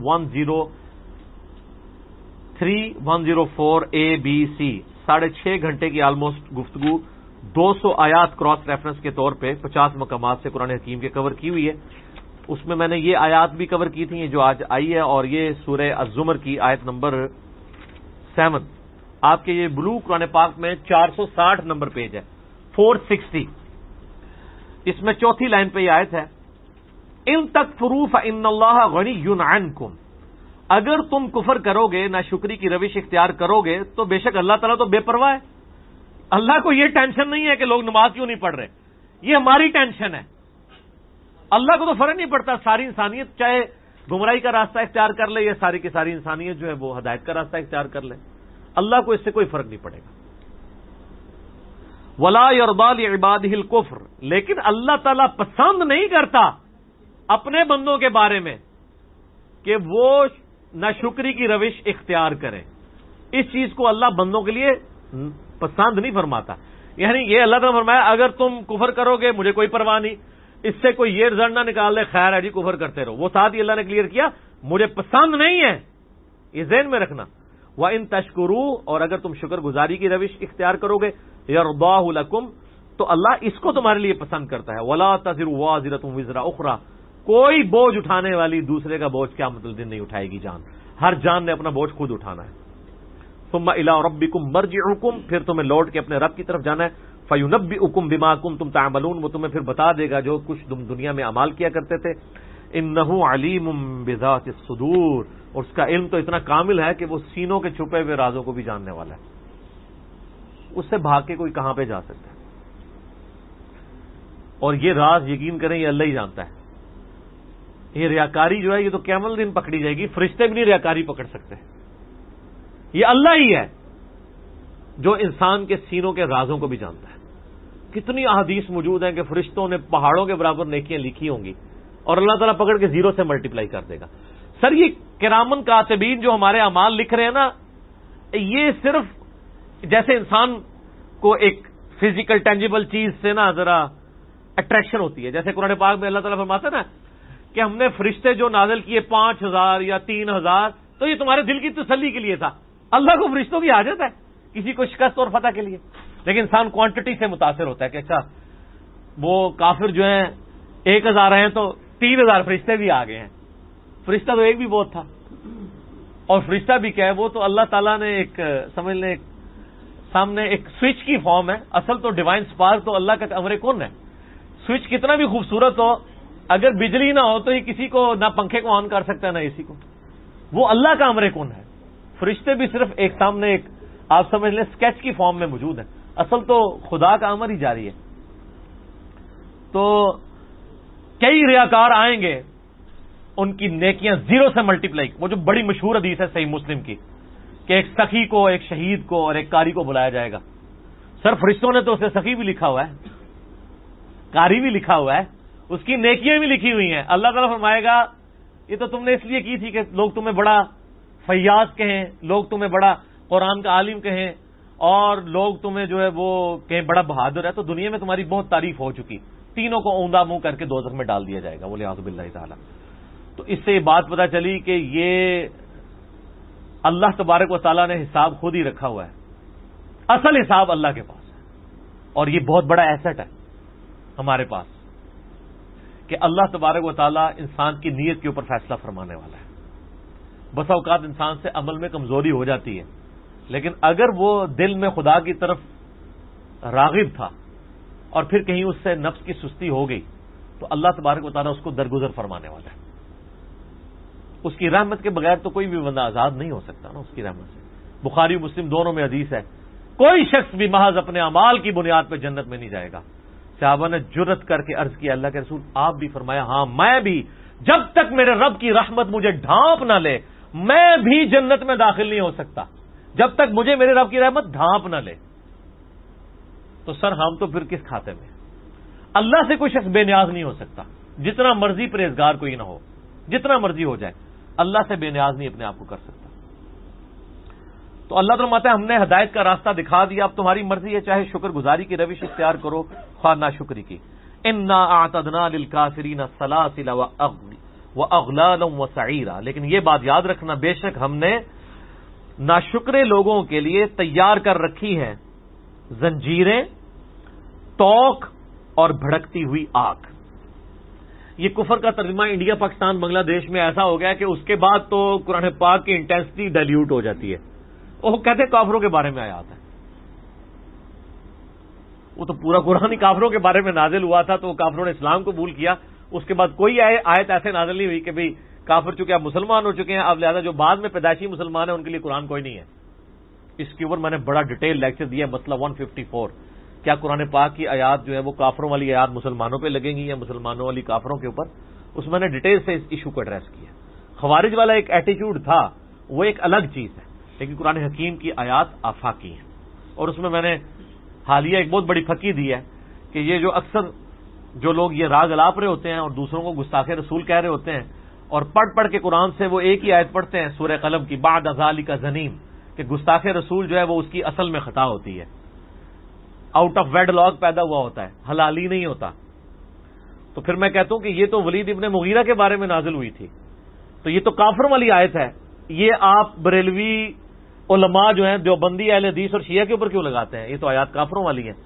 103 104 A B C 6.5 گھنٹے کی آلموسٹ گفتگو 200 آیات کراس ریفرنس کے طور پہ 50 مقامات سے قرآن حکیم کے کور کی ہوئی ہے۔ اس میں نے یہ آیات بھی کور کی تھیں جو آج آئی ہے، اور یہ سورہ الزمر کی آیت نمبر 7 آپ کے یہ بلو قرآن پاک میں 460 نمبر پیج ہے 460، اس میں چوتھی لائن پہ یہ آیت ہے، ان تکفروا فإن اللہ غنی عنکم، اگر تم کفر کرو گے، ناشکری کی روش اختیار کرو گے تو بے شک اللہ تعالیٰ تو بے پرواہ ہے، اللہ کو یہ ٹینشن نہیں ہے کہ لوگ نماز کیوں نہیں پڑھ رہے، یہ ہماری ٹینشن ہے۔ اللہ کو تو فرق نہیں پڑتا، ساری انسانیت چاہے گمراہی کا راستہ اختیار کر لے یا ساری کی ساری انسانیت جو ہے وہ ہدایت کا راستہ اختیار کر لے، اللہ کو اس سے کوئی فرق نہیں پڑے گا۔ وَلَا يَرْضَىٰ لِعِبَادِهِ الْكُفْرَ، لیکن اللہ تعالیٰ پسند نہیں کرتا اپنے بندوں کے بارے میں کہ وہ ناشکری کی روش اختیار کریں، اس چیز کو اللہ بندوں کے لیے پسند نہیں فرماتا۔ یعنی یہ اللہ تعالیٰ فرمایا اگر تم کفر کرو گے مجھے کوئی پرواہ نہیں، اس سے کوئی یہ رزلٹ نہ نکال لے خیر ہے جی کفر کرتے رہو، وہ ساتھ ہی اللہ نے کلیئر کیا مجھے پسند نہیں ہے، یہ ذہن میں رکھنا۔ وَإِن تَشْكُرُوا، اور اگر تم شکر گزاری کی روش اختیار کرو گے، يَرْضَاهُ لَكُمْ، تو اللہ اس کو تمہارے لیے پسند کرتا ہے۔ وَلَا تَزِرُ وَازِرَةٌ وِزْرَ أُخْرَىٰ، کوئی بوجھ اٹھانے والی دوسرے کا بوجھ قیامت الدن نہیں اٹھائے گی جان، ہر جان نے اپنا بوجھ خود اٹھانا ہے۔ ثُمَّ إِلَىٰ رَبِّكُمْ مَرْجِعُكُمْ، پھر تمہیں لوٹ کے اپنے رب کی طرف جانا ہے۔ فَيُنَبِّئُكُم بِمَا كُنتُمْ تَعْمَلُونَ، وہ تمہیں پھر بتا دے گا جو کچھ تم دنیا میں اعمال کیا کرتے تھے۔ إِنَّهُ عَلِيمٌ بِذَاتِ الصُّدُورِ، اور اس کا علم تو اتنا کامل ہے کہ وہ سینوں کے چھپے ہوئے رازوں کو بھی جاننے والا ہے، اس سے بھاگ کے کوئی کہاں پہ جا سکتا ہے۔ اور یہ راز یقین کریں یہ اللہ ہی جانتا ہے۔ یہ ریاکاری جو ہے یہ تو قیامت دن پکڑی جائے گی، فرشتے بھی نہیں ریاکاری پکڑ سکتے، یہ اللہ ہی ہے جو انسان کے سینوں کے رازوں کو بھی جانتا ہے۔ کتنی احادیث موجود ہیں کہ فرشتوں نے پہاڑوں کے برابر نیکیاں لکھی ہوں گی اور اللہ تعالیٰ پکڑ کے 0 سے ملٹیپلائی کر دے گا۔ سر یہ کرامن کاتبین جو ہمارے اعمال لکھ رہے ہیں نا، یہ صرف جیسے انسان کو ایک فزیکل ٹینجیبل چیز سے نا ذرا اٹریکشن ہوتی ہے، جیسے قرآن پاک میں اللہ تعالیٰ فرماتا ہے نا کہ ہم نے فرشتے جو نازل کیے 5000 یا 3000 تو یہ تمہارے دل کی تسلی کے لیے تھا۔ اللہ کو فرشتوں کی حاجت ہے کسی کو شکست اور فتح کے لیے، لیکن انسان کوانٹٹی سے متاثر ہوتا ہے کہ اچھا وہ کافر جو ہیں 1000 ہیں تو 3000 فرشتے بھی آ گئے ہیں. فرشتہ تو ایک بھی بہت تھا. اور فرشتہ بھی کیا ہے, وہ تو اللہ تعالیٰ نے ایک سمجھ لیں سامنے ایک سوئچ کی فارم ہے. اصل تو ڈیوائن سپارک تو اللہ کا امر کن ہے. سوئچ کتنا بھی خوبصورت ہو, اگر بجلی نہ ہو تو یہ کسی کو نہ پنکھے کو آن کر سکتا ہے نہ اسی کو. وہ اللہ کا امر کن ہے. فرشتے بھی صرف ایک سامنے ایک آپ سمجھ لیں اسکیچ کی فارم میں موجود ہے. اصل تو خدا کا امر ہی جاری ہے. تو کئی ریاکار آئیں گے, ان کی نیکیاں 0 سے ملٹیپلائی. وہ جو بڑی مشہور حدیث ہے صحیح مسلم کی کہ ایک سخی کو, ایک شہید کو اور ایک قاری کو بلایا جائے گا. سر فرشتوں نے تو اسے سخی بھی لکھا ہوا ہے, قاری بھی لکھا ہوا ہے, اس کی نیکیاں بھی لکھی ہوئی ہیں. اللہ تعالیٰ فرمائے گا یہ تو تم نے اس لیے کی تھی کہ لوگ تمہیں بڑا فیاض کہیں, لوگ تمہیں بڑا قرآن کا عالم کہیں, اور لوگ تمہیں جو ہے وہ کہیں بڑا بہادر ہے. تو دنیا میں تمہاری بہت تعریف ہو چکی. تینوں کو اوندا منہ کر کے دوزخ میں ڈال دیا جائے گا والعیاذ باللہ تعالی. تو اس سے یہ بات پتہ چلی کہ یہ اللہ تبارک و تعالیٰ نے حساب خود ہی رکھا ہوا ہے. اصل حساب اللہ کے پاس ہے, اور یہ بہت بڑا ایسٹ ہے ہمارے پاس کہ اللہ تبارک و تعالیٰ انسان کی نیت کے اوپر فیصلہ فرمانے والا ہے. بسا اوقات انسان سے عمل میں کمزوری ہو جاتی ہے, لیکن اگر وہ دل میں خدا کی طرف راغب تھا اور پھر کہیں اس سے نفس کی سستی ہو گئی تو اللہ تبارک و تعالیٰ اس کو درگزر فرمانے والا ہے. اس کی رحمت کے بغیر تو کوئی بھی بندہ آزاد نہیں ہو سکتا نا اس کی رحمت سے. بخاری و مسلم دونوں میں حدیث ہے, کوئی شخص بھی محض اپنے اعمال کی بنیاد پہ جنت میں نہیں جائے گا. صحابہ نے جرت کر کے عرض کیا اللہ کے رسول آپ بھی؟ فرمایا ہاں میں بھی. جب تک میرے رب کی رحمت مجھے ڈھانپ نہ لے میں بھی جنت میں داخل نہیں ہو سکتا, جب تک مجھے میرے رب کی رحمت ڈھانپ نہ لے. تو سر ہم تو پھر کس کھاتے میں؟ اللہ سے کوئی شخص بے نیاز نہیں ہو سکتا, جتنا مرضی پرہیزگار کوئی نہ ہو, جتنا مرضی ہو جائے, اللہ سے بے نیاز نہیں اپنے آپ کو کر سکتا. تو اللہ تعالیٰ فرماتا ہے ہم نے ہدایت کا راستہ دکھا دیا, اب تمہاری مرضی ہے چاہے شکر گزاری کی روش اختیار کرو خواہ ناشکری کی. انا اعتدنا للکافرین سلاسل واغلالا وسعیرا. لیکن یہ بات یاد رکھنا بے شک ہم نے ناشکرے لوگوں کے لیے تیار کر رکھی ہیں زنجیریں, توق اور بھڑکتی ہوئی آگ. یہ کفر کا ترجمہ انڈیا پاکستان بنگلہ دیش میں ایسا ہو گیا کہ اس کے بعد تو قرآن پاک کی انٹینسٹی ڈائلیوٹ ہو جاتی ہے. وہ کہتے ہیں کافروں کے بارے میں آیات ہے, وہ تو پورا قرآن ہی کافروں کے بارے میں نازل ہوا تھا, تو وہ کافروں نے اسلام قبول کیا. اس کے بعد کوئی آیت ایسے نازل نہیں ہوئی کہ بھئی کافر چونکہ اب مسلمان ہو چکے ہیں, اب لہذا جو بعد میں پیدائشی مسلمان ہیں ان کے لیے قرآن کوئی نہیں ہے. اس کے اوپر میں نے بڑا ڈیٹیل لیکچر دیا, مسئلہ 154. کیا قرآن پاک کی آیات جو ہے وہ کافروں والی آیات مسلمانوں پہ لگیں گی یا مسلمانوں والی کافروں کے اوپر؟ اس میں نے ڈیٹیل سے اس ایشو کو ایڈریس کیا. خوارج والا ایک ایٹیٹیوڈ تھا, وہ ایک الگ چیز ہے, لیکن قرآن حکیم کی آیات آفاقی ہیں. اور اس میں نے حالیہ ایک بہت بڑی پھکی دی ہے کہ یہ جو اکثر جو لوگ یہ راگ الاپ رہے ہوتے ہیں اور دوسروں کو گستاخ رسول کہہ رہے ہوتے ہیں اور پڑھ پڑھ کے قرآن سے وہ ایک ہی آیت پڑھتے ہیں سورہ قلم کی, بعد ذالک زنیم, کہ گستاخ رسول جو ہے وہ اس کی اصل میں خطا ہوتی ہے, آؤٹ آف ویڈ لاگ پیدا ہوا ہوتا ہے, حلالی نہیں ہوتا. تو پھر میں کہتا ہوں کہ یہ تو ولید ابن مغیرہ کے بارے میں نازل ہوئی تھی, تو یہ تو کافر والی آیت ہے. یہ آپ بریلوی علماء جو ہیں دیوبندی اہل حدیث اور شیعہ کے اوپر کیوں لگاتے ہیں؟ یہ تو آیات کافروں والی ہیں.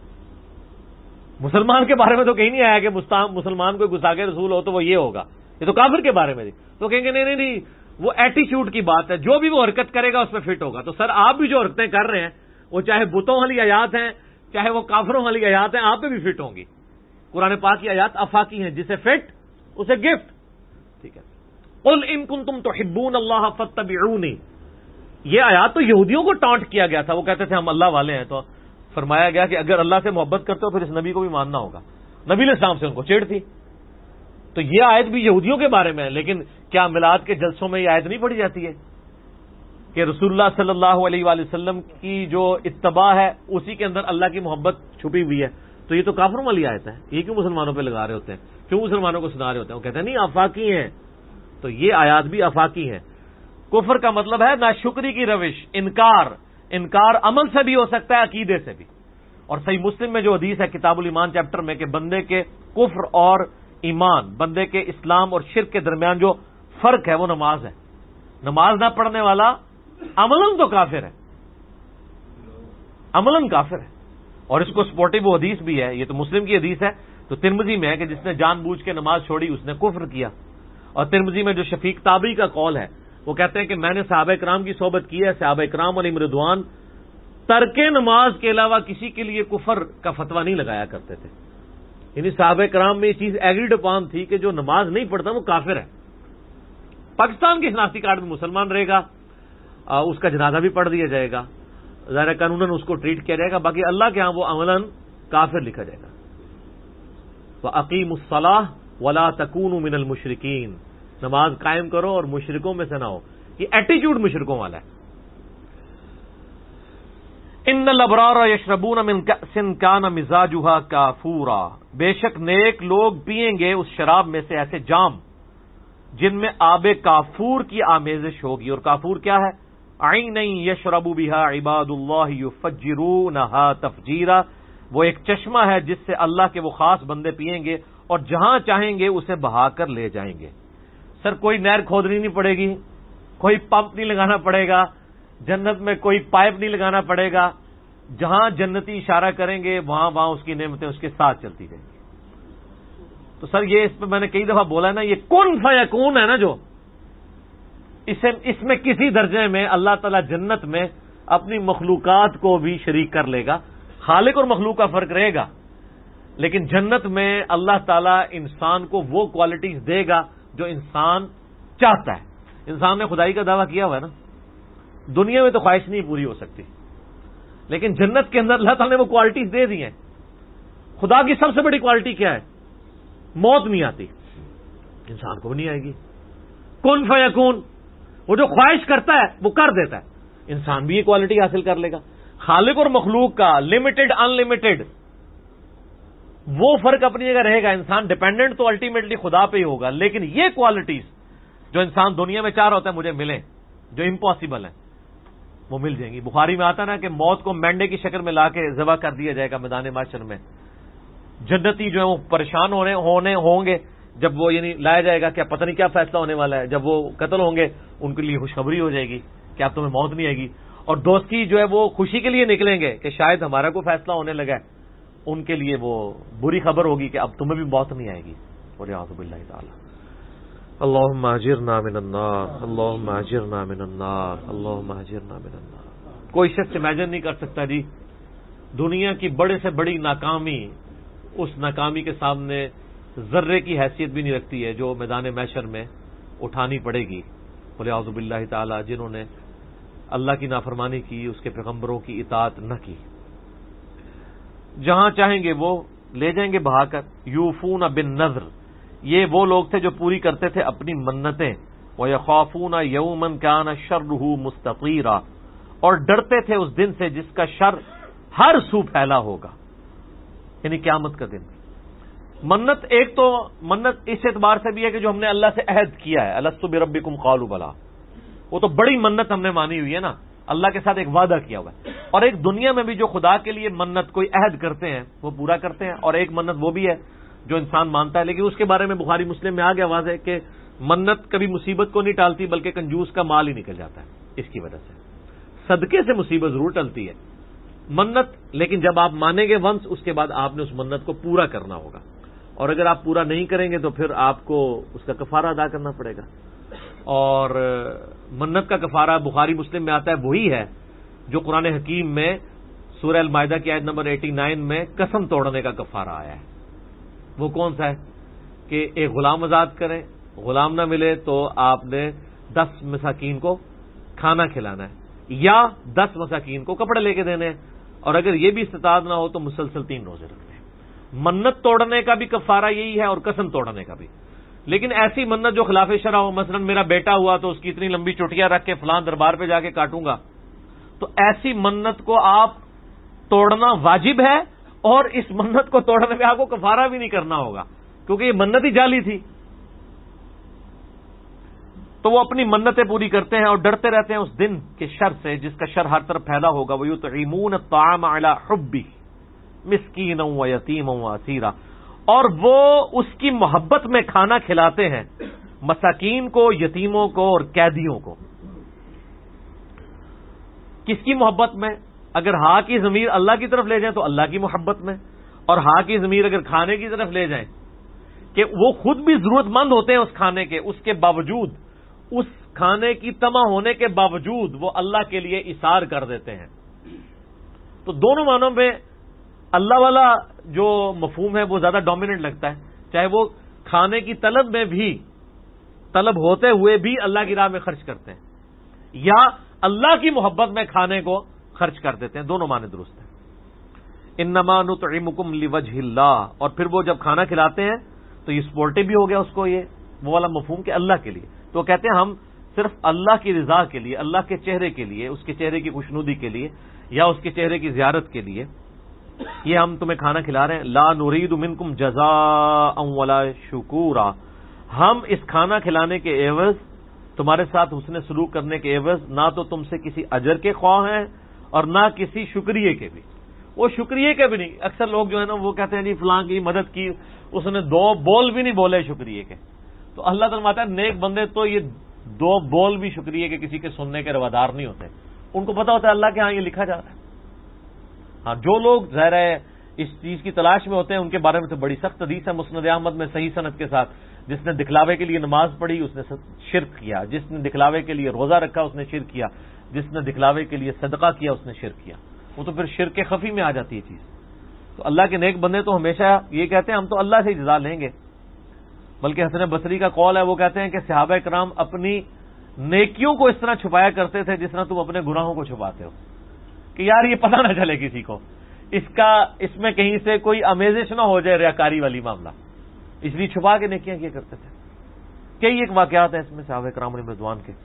مسلمان کے بارے میں تو کہیں نہیں آیا کہ مسلمان کوئی گستاخ رسول ہو تو وہ یہ ہوگا, یہ تو کافر کے بارے میں تھی. تو کہیں گے نہیں وہ ایٹیچیوڈ کی بات ہے, جو بھی وہ حرکت کرے گا اس میں فٹ ہوگا. تو سر آپ بھی جو حرکتیں کر رہے ہیں وہ چاہے بتوں والی آیات ہیں چاہے وہ کافروں والی آیات ہیں, آپ پہ بھی فٹ ہوں گی. قرآن پاک کی آیات آفاقی ہیں, جسے فٹ اسے گفٹ. ٹھیک ہے, قل ان کنتم تحبون اللہ فاتبعونی. یہ آیات تو یہودیوں کو ٹانٹ کیا گیا تھا, وہ کہتے تھے ہم اللہ والے ہیں. تو فرمایا گیا کہ اگر اللہ سے محبت کرتے ہو پھر اس نبی کو بھی ماننا ہوگا. نبی علیہ السلام سے ان کو چیڑ تھی. تو یہ آیت بھی یہودیوں کے بارے میں ہے, لیکن کیا میلاد کے جلسوں میں یہ آیت نہیں پڑھی جاتی ہے کہ رسول اللہ صلی اللہ علیہ وآلہ وسلم کی جو اتباع ہے اسی کے اندر اللہ کی محبت چھپی ہوئی ہے؟ تو یہ تو کافروں والی آیت ہے, یہ کیوں مسلمانوں پہ لگا رہے ہوتے ہیں, کیوں مسلمانوں کو سنا رہے ہوتے ہیں؟ وہ کہتے ہیں نہیں آفاقی ہیں. تو یہ آیات بھی آفاقی ہیں. کفر کا مطلب ہے ناشکری کی روش, انکار عمل سے بھی ہو سکتا ہے عقیدے سے بھی. اور صحیح مسلم میں جو حدیث ہے کتاب الایمان چیپٹر میں کہ بندے کے کفر اور ایمان, بندے کے اسلام اور شرک کے درمیان جو فرق ہے وہ نماز ہے. نماز نہ پڑھنے والا عملاً تو کافر ہے, عملاً کافر ہے. اور اس کو سپورٹو وہ حدیث بھی ہے، یہ تو مسلم کی حدیث ہے، تو ترمذی میں ہے کہ جس نے جان بوجھ کے نماز چھوڑی اس نے کفر کیا. اور ترمذی میں جو شفیق تابعی کا قول ہے وہ کہتے ہیں کہ میں نے صحابہ کرام کی صحبت کی ہے، صحابہ کرام علیہم رضوان ترک نماز کے علاوہ کسی کے لیے کفر کا فتویٰ نہیں لگایا کرتے تھے. یعنی صحابہ کرام میں یہ چیز ایگریڈ اپان تھی کہ جو نماز نہیں پڑھتا وہ کافر ہے. پاکستان کے شناختی کارڈ میں مسلمان رہے گا، اس کا جنازہ بھی پڑھ دیا جائے گا، ظاہر قانوناً اس کو ٹریٹ کیا جائے گا، باقی اللہ کے ہاں وہ عملاً کافر لکھا جائے گا. وَأَقِيمُوا الصَّلَاةَ وَلَا تَكُونُوا مِنَ الْمُشْرِكِينَ، نماز قائم کرو اور مشرکوں میں سے نہ ہو. یہ ایٹیچیوڈ مشرکوں والا ہے. ان الابرار یشربون من کأس کان مزاجها کافورا، بے شک نیک لوگ پیئیں گے اس شراب میں سے ایسے جام جن میں آب کافور کی آمیزش ہوگی. اور کافور کیا ہے؟ عین یشرب بها عباد اللہ یفجرونها تفجیرا، وہ ایک چشمہ ہے جس سے اللہ کے وہ خاص بندے پیئیں گے اور جہاں چاہیں گے اسے بہا کر لے جائیں گے. سر کوئی نہر کھودنی نہیں پڑے گی، کوئی پمپ نہیں لگانا پڑے گا، جنت میں کوئی پائپ نہیں لگانا پڑے گا، جہاں جنتی اشارہ کریں گے وہاں اس کی نعمتیں اس کے ساتھ چلتی رہیں گی. تو سر یہ اس پہ میں نے کئی دفعہ بولا نا، یہ کن فیکون ہے نا، جو اس میں کسی درجے میں اللہ تعالیٰ جنت میں اپنی مخلوقات کو بھی شریک کر لے گا. خالق اور مخلوق کا فرق رہے گا، لیکن جنت میں اللہ تعالیٰ انسان کو وہ کوالٹیز دے گا جو انسان چاہتا ہے. انسان نے خدائی کا دعویٰ کیا ہوا ہے نا، دنیا میں تو خواہش نہیں پوری ہو سکتی، لیکن جنت کے اندر اللہ تعالیٰ نے وہ کوالٹیز دے دی ہیں. خدا کی سب سے بڑی کوالٹی کیا ہے؟ موت نہیں آتی، انسان کو بھی نہیں آئے گی. کن فیکون، وہ جو خواہش کرتا ہے وہ کر دیتا ہے. انسان بھی یہ کوالٹی حاصل کر لے گا. خالق اور مخلوق کا لمیٹڈ ان لمیٹڈ وہ فرق اپنی جگہ رہے گا. انسان ڈیپینڈنٹ تو الٹیمیٹلی خدا پہ ہی ہوگا، لیکن یہ کوالٹیز جو انسان دنیا میں چاہ رہا ہوتا ہے مجھے ملیں، جو امپاسبل ہیں وہ مل جائیں گی. بخاری میں آتا نا کہ موت کو مینڈے کی شکل میں لا کے ذبح کر دیا جائے گا میدان محشر میں. جنتی جو ہے وہ پریشان ہونے ہوں گے جب وہ یعنی لایا جائے گا کہ پتہ نہیں کیا فیصلہ ہونے والا ہے. جب وہ قتل ہوں گے ان کے لیے خوشخبری ہو جائے گی کہ اب تمہیں موت نہیں آئے گی. اور دوستی جو ہے وہ خوشی کے لیے نکلیں گے کہ شاید ہمارا کوئی فیصلہ ہونے لگا ہے. ان کے لیے وہ بری خبر ہوگی کہ اب تمہیں بھی موت نہیں آئے گی. وَلِعَاذُ بِاللَّهِ تَعَالَى. اللهم اجرنا من النار، اللهم اجرنا من النار، اللهم اجرنا من النار. کوئی شخص امیجن نہیں کر سکتا جی دنیا کی بڑے سے بڑی ناکامی اس ناکامی کے سامنے ذرے کی حیثیت بھی نہیں رکھتی ہے جو میدان محشر میں اٹھانی پڑے گی. وَلِعَاذُ بِاللَّهِ تَعَالَى. جنہوں نے اللہ کی نافرمانی کی، اس کے پیغمبروں کی اطاعت نہ کی، جہاں چاہیں گے وہ لے جائیں گے بہا کر. یوفون بالنذر، یہ وہ لوگ تھے جو پوری کرتے تھے اپنی منتیں. وَيَخَافُونَ يَوْمًا كَانَ شَرُّهُ مُسْتَطِيرًا، اور ڈرتے تھے اس دن سے جس کا شر ہر سو پھیلا ہوگا، یعنی قیامت کا دن. منت ایک تو منت اس اعتبار سے بھی ہے کہ جو ہم نے اللہ سے عہد کیا ہے، الست بربکم قالوا بلا، وہ تو بڑی منت ہم نے مانی ہوئی ہے نا، اللہ کے ساتھ ایک وعدہ کیا ہوا ہے. اور ایک دنیا میں بھی جو خدا کے لیے منت کوئی عہد کرتے ہیں وہ پورا کرتے ہیں، اور ایک منت وہ بھی ہے جو انسان مانتا ہے، لیکن اس کے بارے میں بخاری مسلم میں آ گیا واضح کہ منت کبھی مصیبت کو نہیں ٹالتی بلکہ کنجوس کا مال ہی نکل جاتا ہے. اس کی وجہ سے صدقے سے مصیبت ضرور ٹلتی ہے منت، لیکن جب آپ مانیں گے ونس اس کے بعد آپ نے اس منت کو پورا کرنا ہوگا، اور اگر آپ پورا نہیں کریں گے تو پھر آپ کو اس کا کفارہ ادا کرنا پڑے گا. اور منت کا کفارہ بخاری مسلم میں آتا ہے وہی ہے جو قرآن حکیم میں سورہ المائدہ کی آیت نمبر 89 میں قسم توڑنے کا کفارہ آیا ہے. وہ کون سا ہے کہ ایک غلام آزاد کریں، غلام نہ ملے تو آپ نے 10 مساکین کو کھانا کھلانا ہے، یا 10 مساکین کو کپڑے لے کے دینے ہیں، اور اگر یہ بھی استطاعت نہ ہو تو مسلسل 3 روزے رکھنے ہیں. منت توڑنے کا بھی کفارہ یہی ہے اور قسم توڑنے کا بھی. لیکن ایسی منت جو خلاف شرع ہو، مثلا میرا بیٹا ہوا تو اس کی اتنی لمبی چٹیاں رکھ کے فلاں دربار پہ جا کے کاٹوں گا، تو ایسی منت کو آپ توڑنا واجب ہے، اور اس منت کو توڑنے میں آپ کو کفارہ بھی نہیں کرنا ہوگا کیونکہ یہ منت ہی جعلی تھی. تو وہ اپنی منتیں پوری کرتے ہیں اور ڈرتے رہتے ہیں اس دن کے شر سے جس کا شر ہر طرف پھیلا ہوگا. وَيُطْعِمُونَ الطَّعَامَ عَلَىٰ حُبِّهِ مِسْكِينًا وَيَتِيمًا وَأَسِيرًا، اور وہ اس کی محبت میں کھانا کھلاتے ہیں مساکین کو، یتیموں کو اور قیدیوں کو. کس کی محبت میں؟ اگر ہاں کی ضمیر اللہ کی طرف لے جائیں تو اللہ کی محبت میں، اور ہاں کی ضمیر اگر کھانے کی طرف لے جائیں کہ وہ خود بھی ضرورت مند ہوتے ہیں اس کھانے کے، اس کے باوجود، اس کھانے کی طمع ہونے کے باوجود وہ اللہ کے لیے اثار کر دیتے ہیں. تو دونوں معنوں میں اللہ والا جو مفہوم ہے وہ زیادہ ڈومیننٹ لگتا ہے، چاہے وہ کھانے کی طلب میں بھی، طلب ہوتے ہوئے بھی اللہ کی راہ میں خرچ کرتے ہیں، یا اللہ کی محبت میں کھانے کو خرچ کر دیتے ہیں. دونوں معنی درست ہیں. انما نطعمکم لوجہ اللہ، اور پھر وہ جب کھانا کھلاتے ہیں تو یہ سپورٹو بھی ہو گیا اس کو، یہ وہ والا مفہوم کہ اللہ کے لیے. تو وہ کہتے ہیں ہم صرف اللہ کی رضا کے لیے، اللہ کے چہرے کے لیے، اس کے چہرے کی خوشنودی کے لیے، یا اس کے چہرے کی زیارت کے لیے یہ ہم تمہیں کھانا کھلا رہے ہیں. لا نرید منکم جزاء ولا شکورا، ہم اس کھانا کھلانے کے عوض، تمہارے ساتھ حسن سلوک کرنے کے عوض نہ تو تم سے کسی اجر کے خواہ ہیں اور نہ کسی شکریہ کے بھی. وہ شکریہ کے بھی نہیں. اکثر لوگ جو ہے نا وہ کہتے ہیں جی فلاں کی مدد کی، اس نے 2 بول بھی نہیں بولے شکریہ کے. تو اللہ تعالیٰ فرماتا ہے نیک بندے تو یہ 2 بول بھی شکریہ کے کسی کے سننے کے روادار نہیں ہوتے. ان کو پتا ہوتا ہے اللہ کے ہاں یہ لکھا جا رہا ہے. ہاں جو لوگ ظاہر ہے اس چیز کی تلاش میں ہوتے ہیں ان کے بارے میں تو بڑی سخت حدیث ہے مسند احمد میں صحیح سند کے ساتھ. جس نے دکھلاوے کے لیے نماز پڑھی اس نے شرک کیا، جس نے دکھلاوے کے لیے روزہ رکھا اس نے شرک کیا، جس نے دکھلاوے کے لیے صدقہ کیا اس نے شرک کیا. وہ تو پھر شرک خفی میں آ جاتی ہے چیز. تو اللہ کے نیک بندے تو ہمیشہ یہ کہتے ہیں ہم تو اللہ سے ہی جزا لیں گے. بلکہ حسن بصری کا قول ہے، وہ کہتے ہیں کہ صحابہ کرام اپنی نیکیوں کو اس طرح چھپایا کرتے تھے جس طرح تم اپنے گناہوں کو چھپاتے ہو، کہ یار یہ پتہ نہ چلے کسی کو، اس میں کہیں سے کوئی امیزش نہ ہو جائے ریاکاری والی معاملہ، اس لیے چھپا کے نیکیاں کیا کرتے تھے. کئی ایک واقعات ہیں اس میں صحابہ کرام علیہ رضوان کے.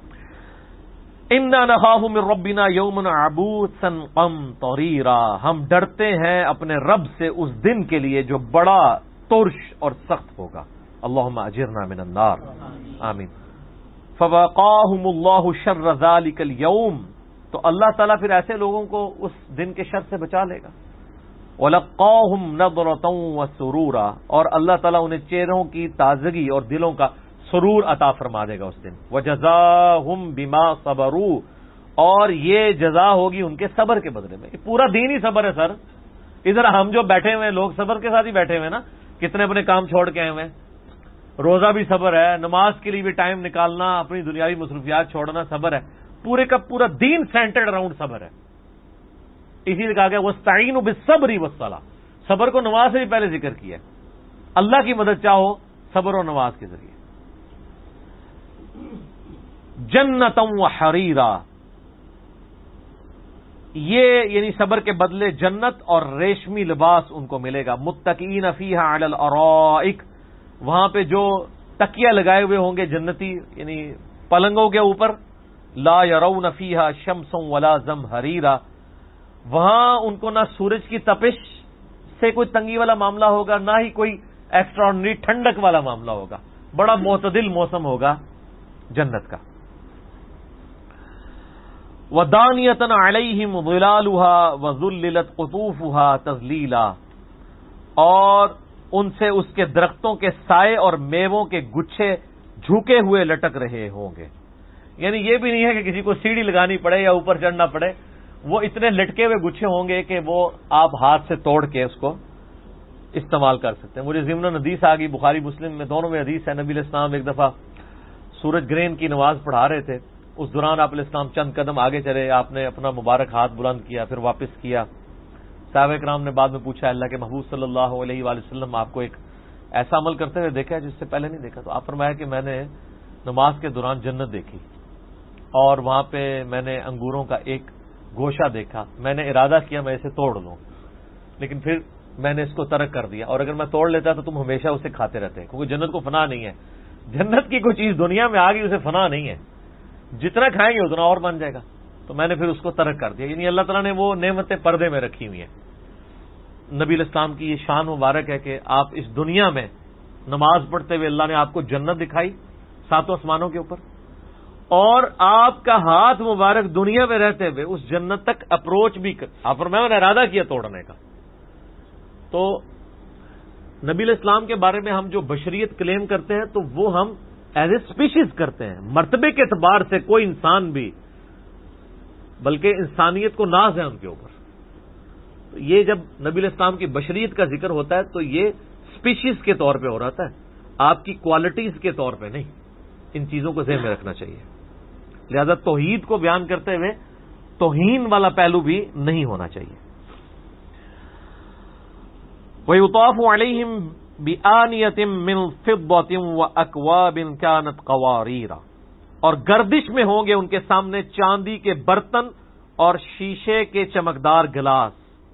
انا نخاف من ربنا یوما عبوسا قمطریرا، ہم ڈرتے ہیں اپنے رب سے اس دن کے لیے جو بڑا ترش اور سخت ہوگا. اللہم اجرنا من النار، آمین. فوقاہم اللہ شر ذلک اليوم، تو اللہ تعالیٰ پھر ایسے لوگوں کو اس دن کے شر سے بچا لے گا. وَلَقَّاهُمْ نَضْرَةً وَسُرُورًا، اور اللہ تعالیٰ انہیں چہروں کی تازگی اور دلوں کا سرور عطا فرما دے گا اس دن. وَجَزَاهُمْ بِمَا صَبَرُوا، اور یہ جزا ہوگی ان کے صبر کے بدلے میں. پورا دین ہی صبر ہے سر. ادھر ہم جو بیٹھے ہوئے ہیں لوگ صبر کے ساتھ ہی بیٹھے ہوئے ہیں نا، کتنے اپنے کام چھوڑ کے آئے ہوئے ہیں. روزہ بھی صبر ہے، نماز کے لیے بھی ٹائم نکالنا، اپنی دنیاوی مصروفیات چھوڑنا صبر ہے. پورے کا پورا دین سینٹرڈ اراؤنڈ صبر ہے. اسی لیے کہا گیا وَاسْتَعِينُوا بِالصَّبْرِ وَالصَّلَاةِ، صبر کو نماز سے بھی پہلے ذکر کیا ہے. اللہ کی مدد چاہو صبر اور نماز کے ذریعے. جَنَّةً وَحَرِيرًا، یہ یعنی صبر کے بدلے جنت اور ریشمی لباس ان کو ملے گا. مُتَّكِئِينَ فِيهَا عَلَى الْأَرَائِكِ، وہاں پہ جو تکیہ لگائے ہوئے ہوں گے جنتی یعنی پلنگوں کے اوپر. لا يرون فيها شمسا ولا زمهريرا، وہاں ان کو نہ سورج کی تپش سے کوئی تنگی والا معاملہ ہوگا، نہ ہی کوئی ایکسٹرا آرڈنری ٹھنڈک والا معاملہ ہوگا. بڑا معتدل موسم ہوگا جنت کا. وَدَانِيَةً عَلَيْهِمْ ظِلَالُهَا وَذُلِّلَتْ قُطُوفُهَا تَذْلِيلًا، اور ان سے اس کے درختوں کے سائے اور میووں کے گچھے جھکے ہوئے لٹک رہے ہوں گے. یعنی یہ بھی نہیں ہے کہ کسی کو سیڑھی لگانی پڑے یا اوپر چڑھنا پڑے، وہ اتنے لٹکے ہوئے گچھے ہوں گے کہ وہ آپ ہاتھ سے توڑ کے اس کو استعمال کر سکتے ہیں. مجھے ضمن حدیث آ گئی، بخاری مسلم میں دونوں میں حدیث ہے. نبی علیہ السلام ایک دفعہ سورج گرہن کی نماز پڑھا رہے تھے. اس دوران آپ علیہ السلام چند قدم آگے چلے، آپ نے اپنا مبارک ہاتھ بلند کیا، پھر واپس کیا. صحابہ کرام نے بعد میں پوچھا اللہ کے محبوب صلی اللہ علیہ وآلہ وسلم آپ کو ایک ایسا عمل کرتے ہوئے دیکھا ہے جس سے پہلے نہیں دیکھا. تو آپ فرمایا کہ میں نے نماز کے دوران جنت دیکھی اور وہاں پہ میں نے انگوروں کا ایک گوشہ دیکھا. میں نے ارادہ کیا میں اسے توڑ لوں، لیکن پھر میں نے اس کو ترک کر دیا، اور اگر میں توڑ لیتا تو تم ہمیشہ اسے کھاتے رہتے، کیونکہ جنت کو فنا نہیں ہے. جنت کی کوئی چیز دنیا میں آ گئی اسے فنا نہیں ہے، جتنا کھائیں گے اتنا اور بن جائے گا. تو میں نے پھر اس کو ترک کر دیا. یعنی اللہ تعالیٰ نے وہ نعمتیں پردے میں رکھی ہوئی ہیں. نبی علیہ السلام کی یہ شان مبارک ہے کہ آپ اس دنیا میں نماز پڑھتے ہوئے اللہ نے آپ کو جنت دکھائی 7 آسمانوں کے اوپر، اور آپ کا ہاتھ مبارک دنیا میں رہتے ہوئے اس جنت تک اپروچ بھی آپ اور میں نے ارادہ کیا توڑنے کا. تو نبی علیہ السلام کے بارے میں ہم جو بشریت کلیم کرتے ہیں تو وہ ہم ایز اے اسپیشیز کرتے ہیں. مرتبے کے اعتبار سے کوئی انسان بھی بلکہ انسانیت کو ناز ہے ان کے اوپر. یہ جب نبی علیہ السلام کی بشریت کا ذکر ہوتا ہے تو یہ اسپیشیز کے طور پہ ہو رہا ہے, آپ کی کوالٹیز کے طور پہ نہیں. ان چیزوں کو ذہن میں رکھنا چاہیے. لہذا توحید کو بیان کرتے ہوئے توہین والا پہلو بھی نہیں ہونا چاہیے. وَيُطَافُ عَلَيْهِمْ بِآنِيَةٍ مِّن فِضَّةٍ وَأَكْوَابٍ كَانَتْ قَوَارِيرَ, اور گردش میں ہوں گے ان کے سامنے چاندی کے برتن اور شیشے کے چمکدار گلاس.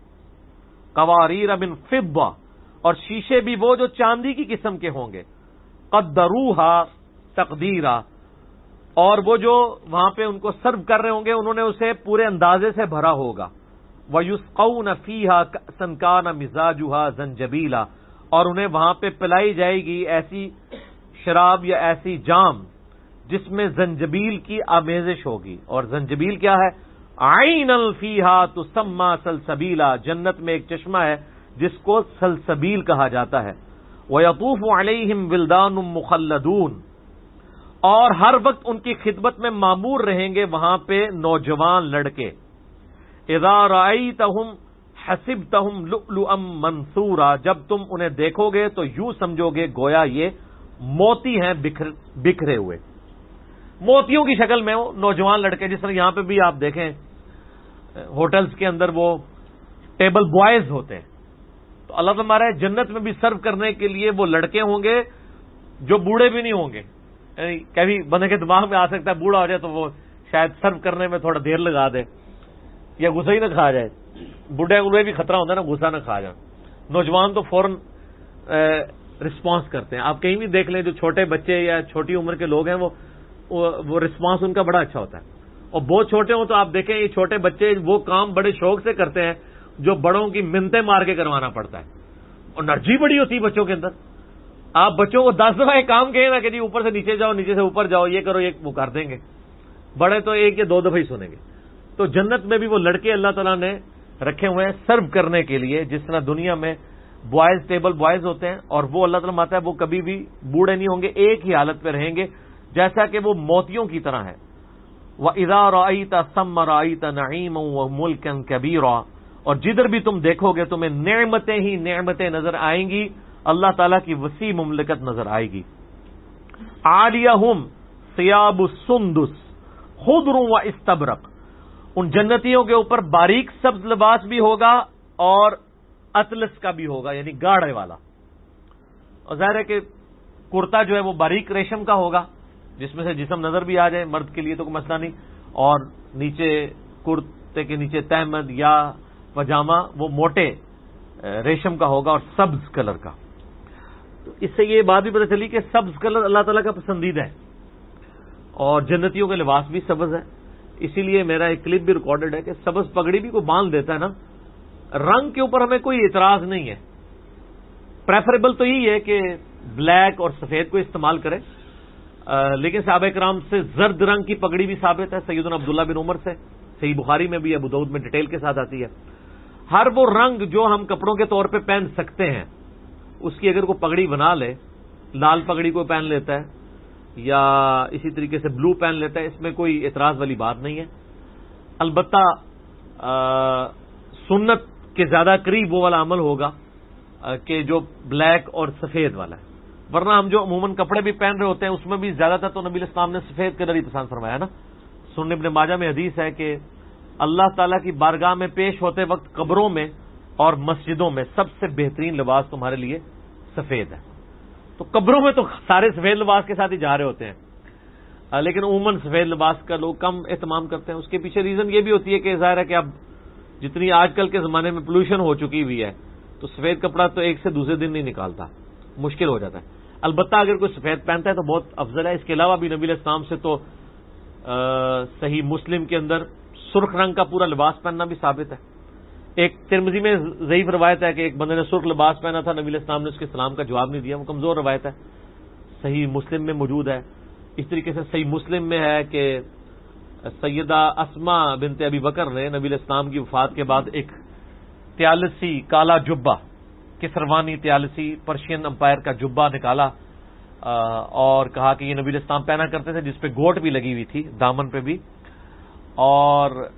قواریر من فضہ, اور شیشے بھی وہ جو چاندی کی قسم کے ہوں گے. قدروہا تقدیرا, اور وہ جو وہاں پہ ان کو سرو کر رہے ہوں گے انہوں نے اسے پورے اندازے سے بھرا ہوگا. وَيُسْقَوْنَ فِيهَا كَأْسًا كَانَ مِزَاجُهَا زَنْجَبِيلًا, اور انہیں وہاں پہ پلائی جائے گی ایسی شراب یا ایسی جام جس میں زنجبیل کی آمیزش ہوگی. اور زنجبیل کیا ہے؟ عَيْنًا فِيهَا تُسَمَّى سَلْسَبِيلًا, جنت میں ایک چشمہ ہے جس کو سلسبیل کہا جاتا ہے. وَيَطُوفُ عَلَيْهِمْ وِلْدَانٌ مُخَلَّدُونَ, اور ہر وقت ان کی خدمت میں مامور رہیں گے وہاں پہ نوجوان لڑکے. اذا رأیتہم حسبتہم لؤلؤا منثورا, جب تم انہیں دیکھو گے تو یوں سمجھو گے گویا یہ موتی ہیں بکھرے ہوئے. موتیوں کی شکل میں وہ نوجوان لڑکے, جس طرح یہاں پہ بھی آپ دیکھیں ہوٹلز کے اندر وہ ٹیبل بوائز ہوتے ہیں, تو اللہ تعالیٰ ہمارے جنت میں بھی سرو کرنے کے لیے وہ لڑکے ہوں گے جو بوڑھے بھی نہیں ہوں گے. کبھی بندے کے دماغ میں آ سکتا ہے بوڑھا ہو جائے تو وہ شاید سرو کرنے میں تھوڑا دیر لگا دے یا غصہ ہی نہ کھا جائے. بوڑھے انہیں بھی خطرہ ہوتا ہے نا غصہ نہ کھا جائے. نوجوان تو فوراً رسپانس کرتے ہیں. آپ کہیں بھی دیکھ لیں جو چھوٹے بچے یا چھوٹی عمر کے لوگ ہیں وہ رسپانس ان کا بڑا اچھا ہوتا ہے. اور بہت چھوٹے ہوں تو آپ دیکھیں یہ چھوٹے بچے وہ کام بڑے شوق سے کرتے ہیں جو بڑوں کی منتیں مار کے کروانا پڑتا ہے. اور انرجی بڑی ہوتی ہے بچوں کے اندر. آپ بچوں کو 10 دفعہ ایک کام کہیں نا کہ جی اوپر سے نیچے جاؤ, نیچے سے اوپر جاؤ, یہ کرو, یہ وہ کر دیں گے. بڑے تو 1 یا 2 دفعہ ہی سنیں گے. تو جنت میں بھی وہ لڑکے اللہ تعالیٰ نے رکھے ہوئے ہیں سرو کرنے کے لیے, جس طرح دنیا میں بوائز ٹیبل بوائز ہوتے ہیں, اور وہ اللہ تعالیٰ ماتا ہے وہ کبھی بھی بوڑھے نہیں ہوں گے, ایک ہی حالت پہ رہیں گے جیسا کہ وہ موتیوں کی طرح ہے. وَإِذَا رَأَيْتَ ثَمَّ رَأَيْتَ نَعِيمًا وَمُلْكًا كَبِيرًا, اور جدھر بھی تم دیکھو گے تمہیں نعمتیں ہی نعمتیں نظر آئیں گی, اللہ تعالیٰ کی وسیع مملکت نظر آئے گی. عَالِيَهُمْ ثِيَابُ السُّنْدُسِ خُضْرٌ وَإِسْتَبْرَقٌ, ان جنتیوں کے اوپر باریک سبز لباس بھی ہوگا اور اطلس کا بھی ہوگا, یعنی گاڑھے والا. اور ظاہر ہے کہ کرتا جو ہے وہ باریک ریشم کا ہوگا جس میں سے جسم نظر بھی آ جائے, مرد کے لیے تو کوئی مسئلہ نہیں. اور نیچے کرتے کے نیچے تہمد یا پاجامہ وہ موٹے ریشم کا ہوگا اور سبز کلر کا. تو اس سے یہ بات بھی پتہ چلی کہ سبز کلر اللہ تعالیٰ کا پسندیدہ ہے, اور جنتیوں کے لباس بھی سبز ہے. اسی لیے میرا ایک کلپ بھی ریکارڈڈ ہے کہ سبز پگڑی بھی کوئی باندھ دیتا ہے نا, رنگ کے اوپر ہمیں کوئی اعتراض نہیں ہے. پریفریبل تو یہی ہے کہ بلیک اور سفید کو استعمال کریں, لیکن صحابہ کرام سے زرد رنگ کی پگڑی بھی ثابت ہے سیدنا عبداللہ بن عمر سے, صحیح بخاری میں بھی, ابو داؤد میں ڈیٹیل کے ساتھ آتی ہے. ہر وہ رنگ جو ہم کپڑوں کے طور پہ پہن سکتے ہیں اس کی اگر کوئی پگڑی بنا لے, لال پگڑی کو پہن لیتا ہے یا اسی طریقے سے بلو پہن لیتا ہے, اس میں کوئی اعتراض والی بات نہیں ہے. البتہ سنت کے زیادہ قریب وہ والا عمل ہوگا کہ جو بلیک اور سفید والا ہے, ورنہ ہم جو عموماً کپڑے بھی پہن رہے ہوتے ہیں اس میں بھی زیادہ تر تو نبی الاسلام نے سفید کلر ہی پسند فرمایا نا. سنن ابن ماجہ میں حدیث ہے کہ اللہ تعالیٰ کی بارگاہ میں پیش ہوتے وقت قبروں میں اور مسجدوں میں سب سے بہترین لباس تمہارے لیے سفید ہے. تو قبروں میں تو سارے سفید لباس کے ساتھ ہی جا رہے ہوتے ہیں, لیکن عموماً سفید لباس کا لوگ کم اہتمام کرتے ہیں. اس کے پیچھے ریزن یہ بھی ہوتی ہے کہ ظاہر ہے کہ اب جتنی آج کل کے زمانے میں پولوشن ہو چکی ہوئی ہے تو سفید کپڑا تو ایک سے دوسرے دن نہیں نکالتا, مشکل ہو جاتا ہے. البتہ اگر کوئی سفید پہنتا ہے تو بہت افضل ہے. اس کے علاوہ بھی نبی علیہ السلام سے تو صحیح مسلم کے اندر سرخ رنگ کا پورا لباس پہننا بھی ثابت ہے. ایک ترمذی میں ضعیف روایت ہے کہ ایک بندے نے سرخ لباس پہنا تھا, نبی علیہ السلام نے اس کے سلام کا جواب نہیں دیا, وہ کمزور روایت ہے. صحیح مسلم میں موجود ہے. اس طریقے سے صحیح مسلم میں ہے کہ سیدہ اسماء بنت ابی بکر نے نبی علیہ السلام کی وفات کے بعد ایک تیالسی کالا جبہ, کسروانی تیالسی پرشین امپائر کا جبہ نکالا اور کہا کہ یہ نبی علیہ السلام پہنا کرتے تھے, جس پہ گوٹ بھی لگی ہوئی تھی دامن پہ بھی, اور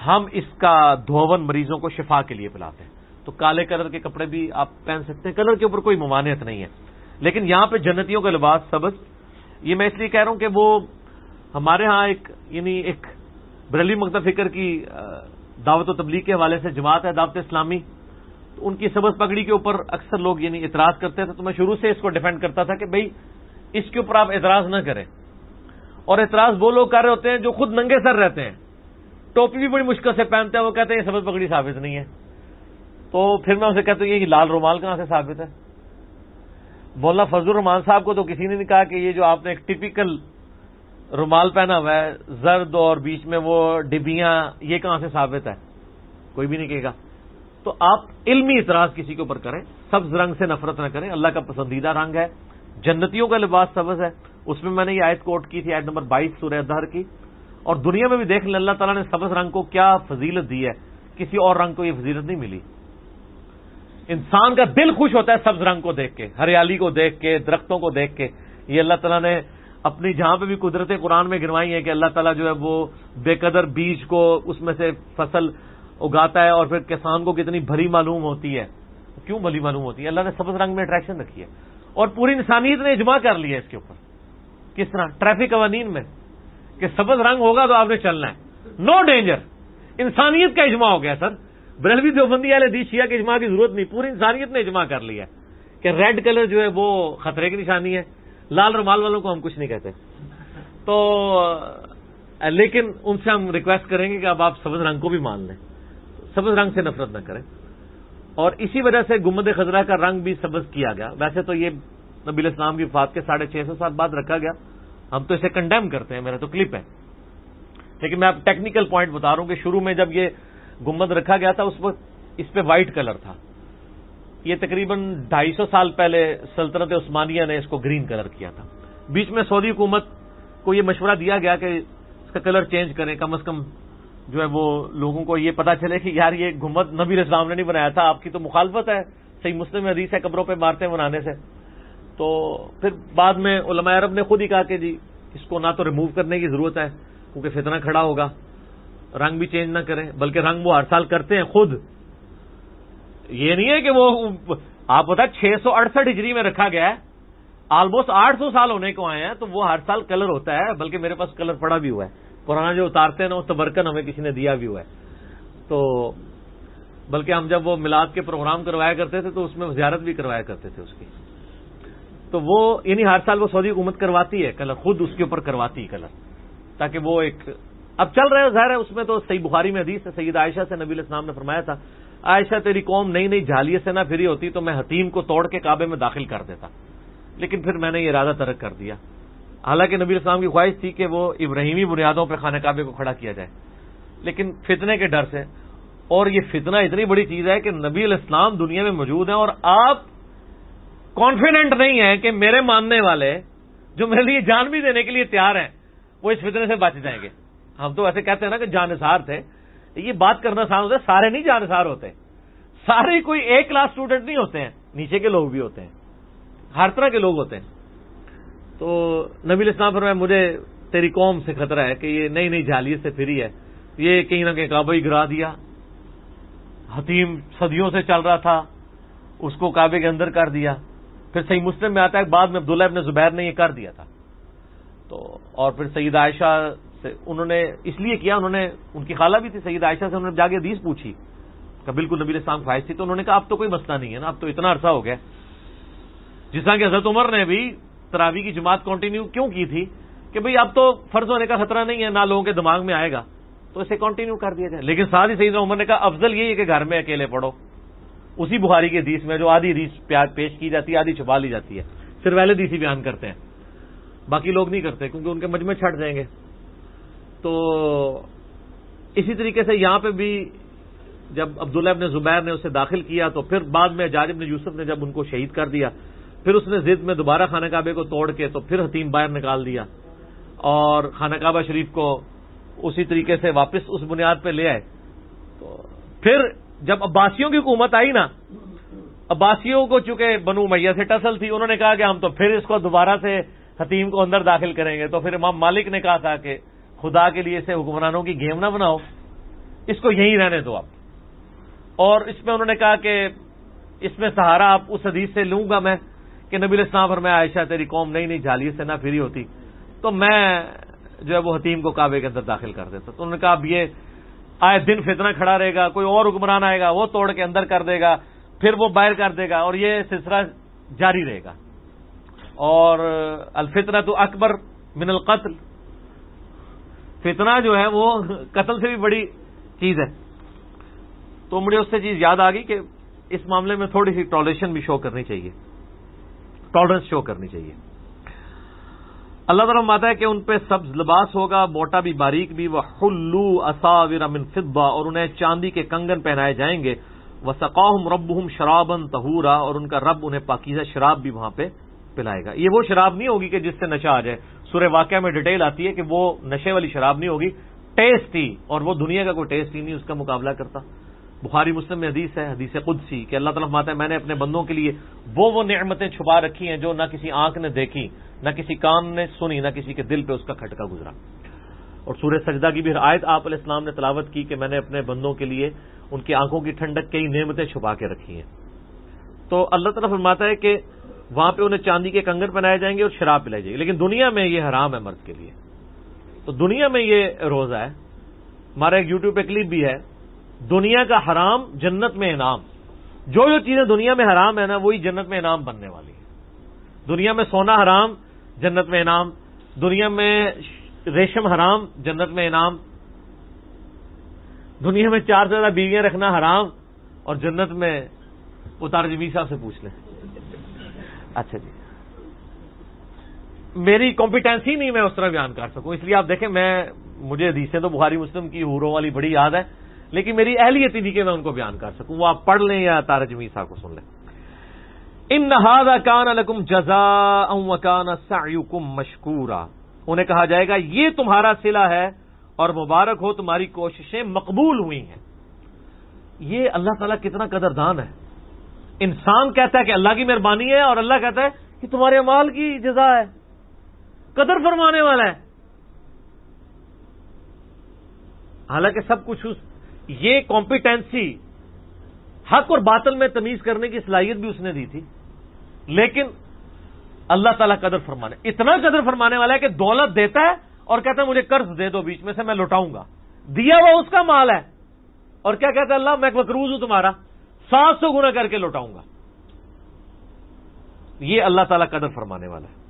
ہم اس کا دھون مریضوں کو شفا کے لیے پلاتے ہیں. تو کالے کلر کے کپڑے بھی آپ پہن سکتے ہیں، کلر کے اوپر کوئی ممانعت نہیں ہے. لیکن یہاں پہ جنتیوں کا لباس سبز، یہ میں اس لیے کہہ رہا ہوں کہ وہ ہمارے ہاں ایک بریلوی مکتب فکر کی دعوت و تبلیغ کے حوالے سے جماعت ہے دعوت اسلامی، تو ان کی سبز پگڑی کے اوپر اکثر لوگ اعتراض کرتے تھے. تو میں شروع سے اس کو ڈیفینڈ کرتا تھا کہ بھئی اس کے اوپر آپ اعتراض نہ کریں. اور اعتراض وہ لوگ کر رہے ہوتے ہیں جو خود ننگے سر رہتے ہیں، ٹوپی بھی بڑی مشکل سے پہنتے ہیں، وہ کہتے ہیں یہ سبز پگڑی ثابت نہیں ہے. تو پھر میں اسے کہتا ہوں یہ لال رومال کہاں سے ثابت ہے؟ مولانا فضل الرحمان صاحب کو تو کسی نے نہیں کہا کہ یہ جو آپ نے ایک ٹپیکل رومال پہنا ہوا ہے زرد اور بیچ میں وہ ڈبیاں، یہ کہاں سے ثابت ہے؟ کوئی بھی نہیں کہے گا. تو آپ علمی اعتراض کسی کے اوپر کریں، سبز رنگ سے نفرت نہ کریں. اللہ کا پسندیدہ رنگ ہے، جنتیوں کا لباس سبز ہے. اس میں نے یہ آیت کوٹ کی تھی، آیت نمبر 22 سورہ الدہر کی. اور دنیا میں بھی دیکھ لیں اللہ تعالیٰ نے سبز رنگ کو کیا فضیلت دی ہے، کسی اور رنگ کو یہ فضیلت نہیں ملی. انسان کا دل خوش ہوتا ہے سبز رنگ کو دیکھ کے، ہریالی کو دیکھ کے، درختوں کو دیکھ کے. یہ اللہ تعالیٰ نے اپنی جہاں پہ بھی قدرت قرآن میں گنوائی ہے کہ اللہ تعالیٰ جو ہے وہ بے قدر بیج کو اس میں سے فصل اگاتا ہے اور پھر کسان کو کتنی بھری معلوم ہوتی ہے. کیوں بھلی معلوم ہوتی ہے؟ اللہ نے سبز رنگ میں اٹریکشن رکھی ہے. اور پوری انسانیت نے اجماع کر لیا ہے اس کے اوپر. کس طرح؟ ٹریفک قوانین میں کہ سبز رنگ ہوگا تو آپ نے چلنا ہے، نو ڈینجر. انسانیت کا اجماع ہو گیا سر. بریلوی دیوبندی اہل حدیث شیعہ کے اجماع کی ضرورت نہیں، پوری انسانیت نے اجماع کر لیا کہ ریڈ کلر جو ہے وہ خطرے کی نشانی ہے. لال رومال والوں کو ہم کچھ نہیں کہتے. تو لیکن ان سے ہم ریکویسٹ کریں گے کہ اب آپ سبز رنگ کو بھی مان لیں، سبز رنگ سے نفرت نہ کریں. اور اسی وجہ سے گنبد خضرا کا رنگ بھی سبز کیا گیا. ویسے تو یہ نبی علیہ السلام کی وفات کے 650 سال بعد رکھا گیا، ہم تو اسے کنڈیم کرتے ہیں، میرا تو کلپ ہے. لیکن میں آپ ٹیکنیکل پوائنٹ بتا رہا ہوں کہ شروع میں جب یہ گنبد رکھا گیا تھا اس وقت اس پہ وائٹ کلر تھا. یہ تقریباً 250 سال پہلے سلطنت عثمانیہ نے اس کو گرین کلر کیا تھا. بیچ میں سعودی حکومت کو یہ مشورہ دیا گیا کہ اس کا کلر چینج کریں، کم از کم جو ہے وہ لوگوں کو یہ پتا چلے کہ یار یہ گنبد نبی علیہ السلام نے نہیں بنایا تھا، آپ کی تو مخالفت ہے. صحیح مسلم میں حدیث ہے قبروں پہ عمارتیں بنانے سے. تو پھر بعد میں علماء عرب نے خود ہی کہا کہ جی اس کو نہ تو ریموو کرنے کی ضرورت ہے کیونکہ فتنہ کھڑا ہوگا، رنگ بھی چینج نہ کریں، بلکہ رنگ وہ ہر سال کرتے ہیں خود. یہ نہیں ہے کہ وہ آپ بتا 668 ہجری میں رکھا گیا ہے، آلموسٹ 800 سال ہونے کو آئے ہیں، تو وہ ہر سال کلر ہوتا ہے. بلکہ میرے پاس کلر پڑا بھی ہوا ہے، پرانا جو اتارتے ہیں نا اس تبرکن ہمیں کسی نے دیا بھی ہوا ہے. تو بلکہ ہم جب وہ میلاد کے پروگرام کروایا کرتے تھے تو اس میں زیارت بھی کروایا کرتے تھے اس کی. تو وہ ہر سال وہ سعودی حکومت کرواتی ہے کلر، خود اس کے اوپر کرواتی ہے کلر، تاکہ وہ ایک اب چل رہے ظاہر ہے. اس میں تو صحیح بخاری میں حدیث ہے، سید عائشہ سے نبی علیہ السلام نے فرمایا تھا عائشہ تیری قوم نئی نئی جھالیے سے نہ پھری ہوتی تو میں حتیم کو توڑ کے کعبے میں داخل کر دیتا، لیکن پھر میں نے یہ ارادہ ترک کر دیا. حالانکہ نبی علیہ السلام کی خواہش تھی کہ وہ ابراہیمی بنیادوں پہ خانہ کعبے کو کھڑا کیا جائے، لیکن فتنے کے ڈر سے. اور یہ فتنہ اتنی بڑی چیز ہے کہ نبی علیہ السلام دنیا میں موجود ہیں اور آپ کانفیڈنٹ نہیں ہیں کہ میرے ماننے والے جو میرے لیے جان بھی دینے کے لیے تیار ہیں وہ اس فتنے سے بچ جائیں گے. ہم تو ایسے کہتے ہیں نا کہ جانثار تھے، یہ بات کرنا آسان ہوتا ہے. سارے نہیں جانثار ہوتے، سارے کوئی ایک کلاس اسٹوڈنٹ نہیں ہوتے ہیں، نیچے کے لوگ بھی ہوتے ہیں، ہر طرح کے لوگ ہوتے ہیں. تو نبی علیہ السلام فرمایا مجھے تیری قوم سے خطرہ ہے کہ یہ نئی نئی جھالیت سے پھری ہے، یہ کہیں نہ کہیں کعبہ ہی گرا دیا. حتیم صدیوں سے چل رہا تھا، اس کو کعبے کے اندر کر دیا. پھر صحیح مسلم میں آتا ہے بعد میں عبداللہ ابن زبیر نے یہ کر دیا تھا. تو اور پھر سید عائشہ سے انہوں نے اس لیے کیا، انہوں نے ان کی خالہ بھی تھی سید عائشہ سے، انہوں نے جا کے حدیث پوچھی کہ بالکل نبی علیہ السلام خواہش تھی. تو انہوں نے کہا اب تو کوئی مسئلہ نہیں ہے نا، اب تو اتنا عرصہ ہو گیا. جس طرح کہ حضرت عمر نے بھی تراویح کی جماعت کنٹینیو کیوں کی تھی کہ بھئی اب تو فرض ہونے کا خطرہ نہیں ہے، نہ لوگوں کے دماغ میں آئے گا، تو اسے کنٹینیو کر دیا جائے. لیکن ساتھ ہی سیدنا عمر نے کہا افضل یہی ہے کہ گھر میں اکیلے پڑھو. اسی بخاری کے حدیث میں جو آدھی حدیث پیش کی جاتی ہے آدھی چھپا لی جاتی ہے، صرف اہل حدیث ہی بیان کرتے ہیں، باقی لوگ نہیں کرتے کیونکہ ان کے مجمع چھٹ جائیں گے. تو اسی طریقے سے یہاں پہ بھی جب عبداللہ ابن زبیر نے اسے داخل کیا تو پھر بعد میں حجاج ابن یوسف نے جب ان کو شہید کر دیا، پھر اس نے ضد میں دوبارہ خانہ کعبے کو توڑ کے تو پھر حتیم باہر نکال دیا اور خانہ کعبہ شریف کو اسی طریقے سے واپس اس بنیاد پہ لے آئے. تو پھر جب عباسیوں کی حکومت آئی نا، عباسیوں کو چونکہ بنو امیہ سے ٹسل تھی، انہوں نے کہا کہ ہم تو پھر اس کو دوبارہ سے حتیم کو اندر داخل کریں گے. تو پھر امام مالک نے کہا تھا کہ خدا کے لیے اسے حکمرانوں کی گیم نہ بناؤ، اس کو یہیں رہنے دو آپ. اور اس میں انہوں نے کہا کہ اس میں سہارا آپ اس حدیث سے لوں گا میں کہ نبی علیہ السلام فرمایا عائشہ تیری قوم نئی جھالی سے نہ پھری ہوتی تو میں جو ہے وہ حتیم کو کعبے کے اندر داخل کر دیتا. تو انہوں نے کہا اب یہ آئے دن فتنہ کھڑا رہے گا, کوئی اور حکمران آئے گا وہ توڑ کے اندر کر دے گا, پھر وہ باہر کر دے گا, اور یہ سلسلہ جاری رہے گا. اور الفتنہ تو اکبر من القتل, فتنہ جو ہے وہ قتل سے بھی بڑی چیز ہے. تو مجھے اس سے چیز یاد آ گئی کہ اس معاملے میں تھوڑی سی ٹالریشن بھی شو کرنی چاہیے, ٹالرنس شو کرنی چاہیے. اللہ تعالیٰ فرماتا ہے کہ ان پہ سبز لباس ہوگا, موٹا بھی باریک بھی, وحلوا اساور من فضہ, اور انہیں چاندی کے کنگن پہنائے جائیں گے, وسقاہم ربہم شرابا طہورا, اور ان کا رب انہیں پاکیزہ شراب بھی وہاں پہ پلائے گا. یہ وہ شراب نہیں ہوگی کہ جس سے نشہ آ جائے, سورہ واقعہ میں ڈیٹیل آتی ہے کہ وہ نشے والی شراب نہیں ہوگی, ٹیسٹ ہی, اور وہ دنیا کا کوئی ٹیسٹ ہی نہیں اس کا مقابلہ کرتا. بخاری مسلم میں حدیث ہے, حدیث قدسی, کہ اللہ تعالیٰ فرماتا ہے میں نے اپنے بندوں کے لیے وہ نعمتیں چھپا رکھی ہیں جو نہ کسی آنکھ نے دیکھی, نہ کسی کان نے سنی, نہ کسی کے دل پہ اس کا کھٹکا گزرا. اور سورہ سجدہ کی بھی آیت آپ علیہ السلام نے تلاوت کی کہ میں نے اپنے بندوں کے لیے ان کی آنکھوں کی ٹھنڈک کئی نعمتیں چھپا کے رکھی ہیں. تو اللہ تعالیٰ فرماتا ہے کہ وہاں پہ انہیں چاندی کے کنگن پہنائے جائیں گے اور شراب پلائی جائے گی, لیکن دنیا میں یہ حرام ہے مرد کے لیے. تو دنیا میں یہ روزہ ہے. ہمارا ایک یوٹیوب پہ کلپ بھی ہے, دنیا کا حرام جنت میں انعام. جو چیزیں دنیا میں حرام ہے نا وہی جنت میں انعام بننے والی ہے. دنیا میں سونا حرام, جنت میں انعام. دنیا میں ریشم حرام, جنت میں انعام. دنیا میں 4 سے زیادہ بیویاں رکھنا حرام, اور جنت میں اتار جمیل صاحب سے پوچھ لیں. اچھا جی, میری کمپیٹنسی نہیں میں اس طرح بیان کر سکوں, اس لیے آپ دیکھیں مجھے حدیثیں تو بخاری مسلم کی حوروں والی بڑی یاد ہے, لیکن میری اہلیت ہی نہیں کہ میں ان کو بیان کر سکوں. وہ آپ پڑھ لیں یا اتار جمیل صاحب کو سن لیں. ان ھذا کان لکم جزاء وکان سعیکم مشکورا, انہیں کہا جائے گا یہ تمہارا صلہ ہے اور مبارک ہو تمہاری کوششیں مقبول ہوئی ہیں. یہ اللہ تعالیٰ کتنا قدردان ہے. انسان کہتا ہے کہ اللہ کی مہربانی ہے, اور اللہ کہتا ہے کہ تمہارے اعمال کی جزا ہے, قدر فرمانے والا ہے. حالانکہ سب کچھ یہ کمپیٹنسی حق اور باطل میں تمیز کرنے کی صلاحیت بھی اس نے دی تھی, لیکن اللہ تعالیٰ قدر فرمانے, اتنا قدر فرمانے والا ہے کہ دولت دیتا ہے اور کہتا ہے مجھے قرض دے دو بیچ میں سے میں لوٹاؤں گا. دیا ہوا اس کا مال ہے, اور کیا کہتا ہے اللہ میں مقروض ہوں تمہارا, 700 گنا کر کے لوٹاؤں گا. یہ اللہ تعالیٰ قدر فرمانے والا ہے.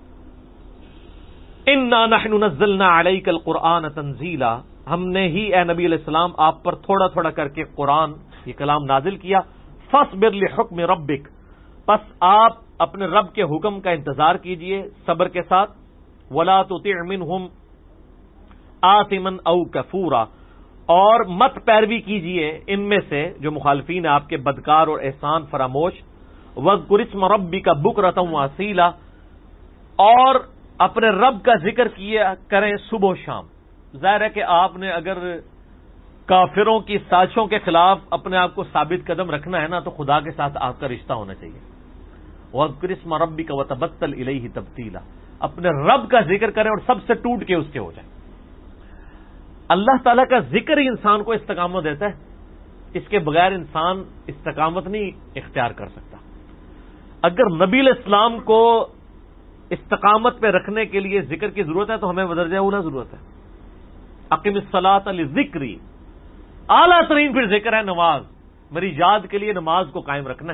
انا نحن نزلنا علیک القرآن تنزیلا, ہم نے ہی اے نبی علیہ السلام آپ پر تھوڑا تھوڑا کر کے قرآن یہ کلام نازل کیا. فاصبر لحکم ربک, پس آپ اپنے رب کے حکم کا انتظار کیجئے صبر کے ساتھ. ولا تطع منہم آثما او کفورا, اور مت پیروی کیجئے ان میں سے جو مخالفین ہیں آپ کے بدکار اور احسان فراموش. واذکر اسم ربک بکرۃ واصیلا, اور اپنے رب کا ذکر کیا کریں صبح و شام. ظاہر ہے کہ آپ نے اگر کافروں کی سازشوں کے خلاف اپنے آپ کو ثابت قدم رکھنا ہے نا تو خدا کے ساتھ آپ کا رشتہ ہونا چاہیے. واذکر اسم ربک وتبتل الیہ تبتیلا, اپنے رب کا ذکر کریں اور سب سے ٹوٹ کے اس کے ہو جائیں. اللہ تعالیٰ کا ذکر ہی انسان کو استقامت دیتا ہے, اس کے بغیر انسان استقامت نہیں اختیار کر سکتا. اگر نبی علیہ السلام کو استقامت پہ رکھنے کے لیے ذکر کی ضرورت ہے تو ہمیں بدرجہ اولا ضرورت ہے. اقم الصلاۃ لذکری, اعلیٰ ترین پھر ذکر ہے نماز, میری یاد کے لیے نماز کو قائم رکھنا ہے.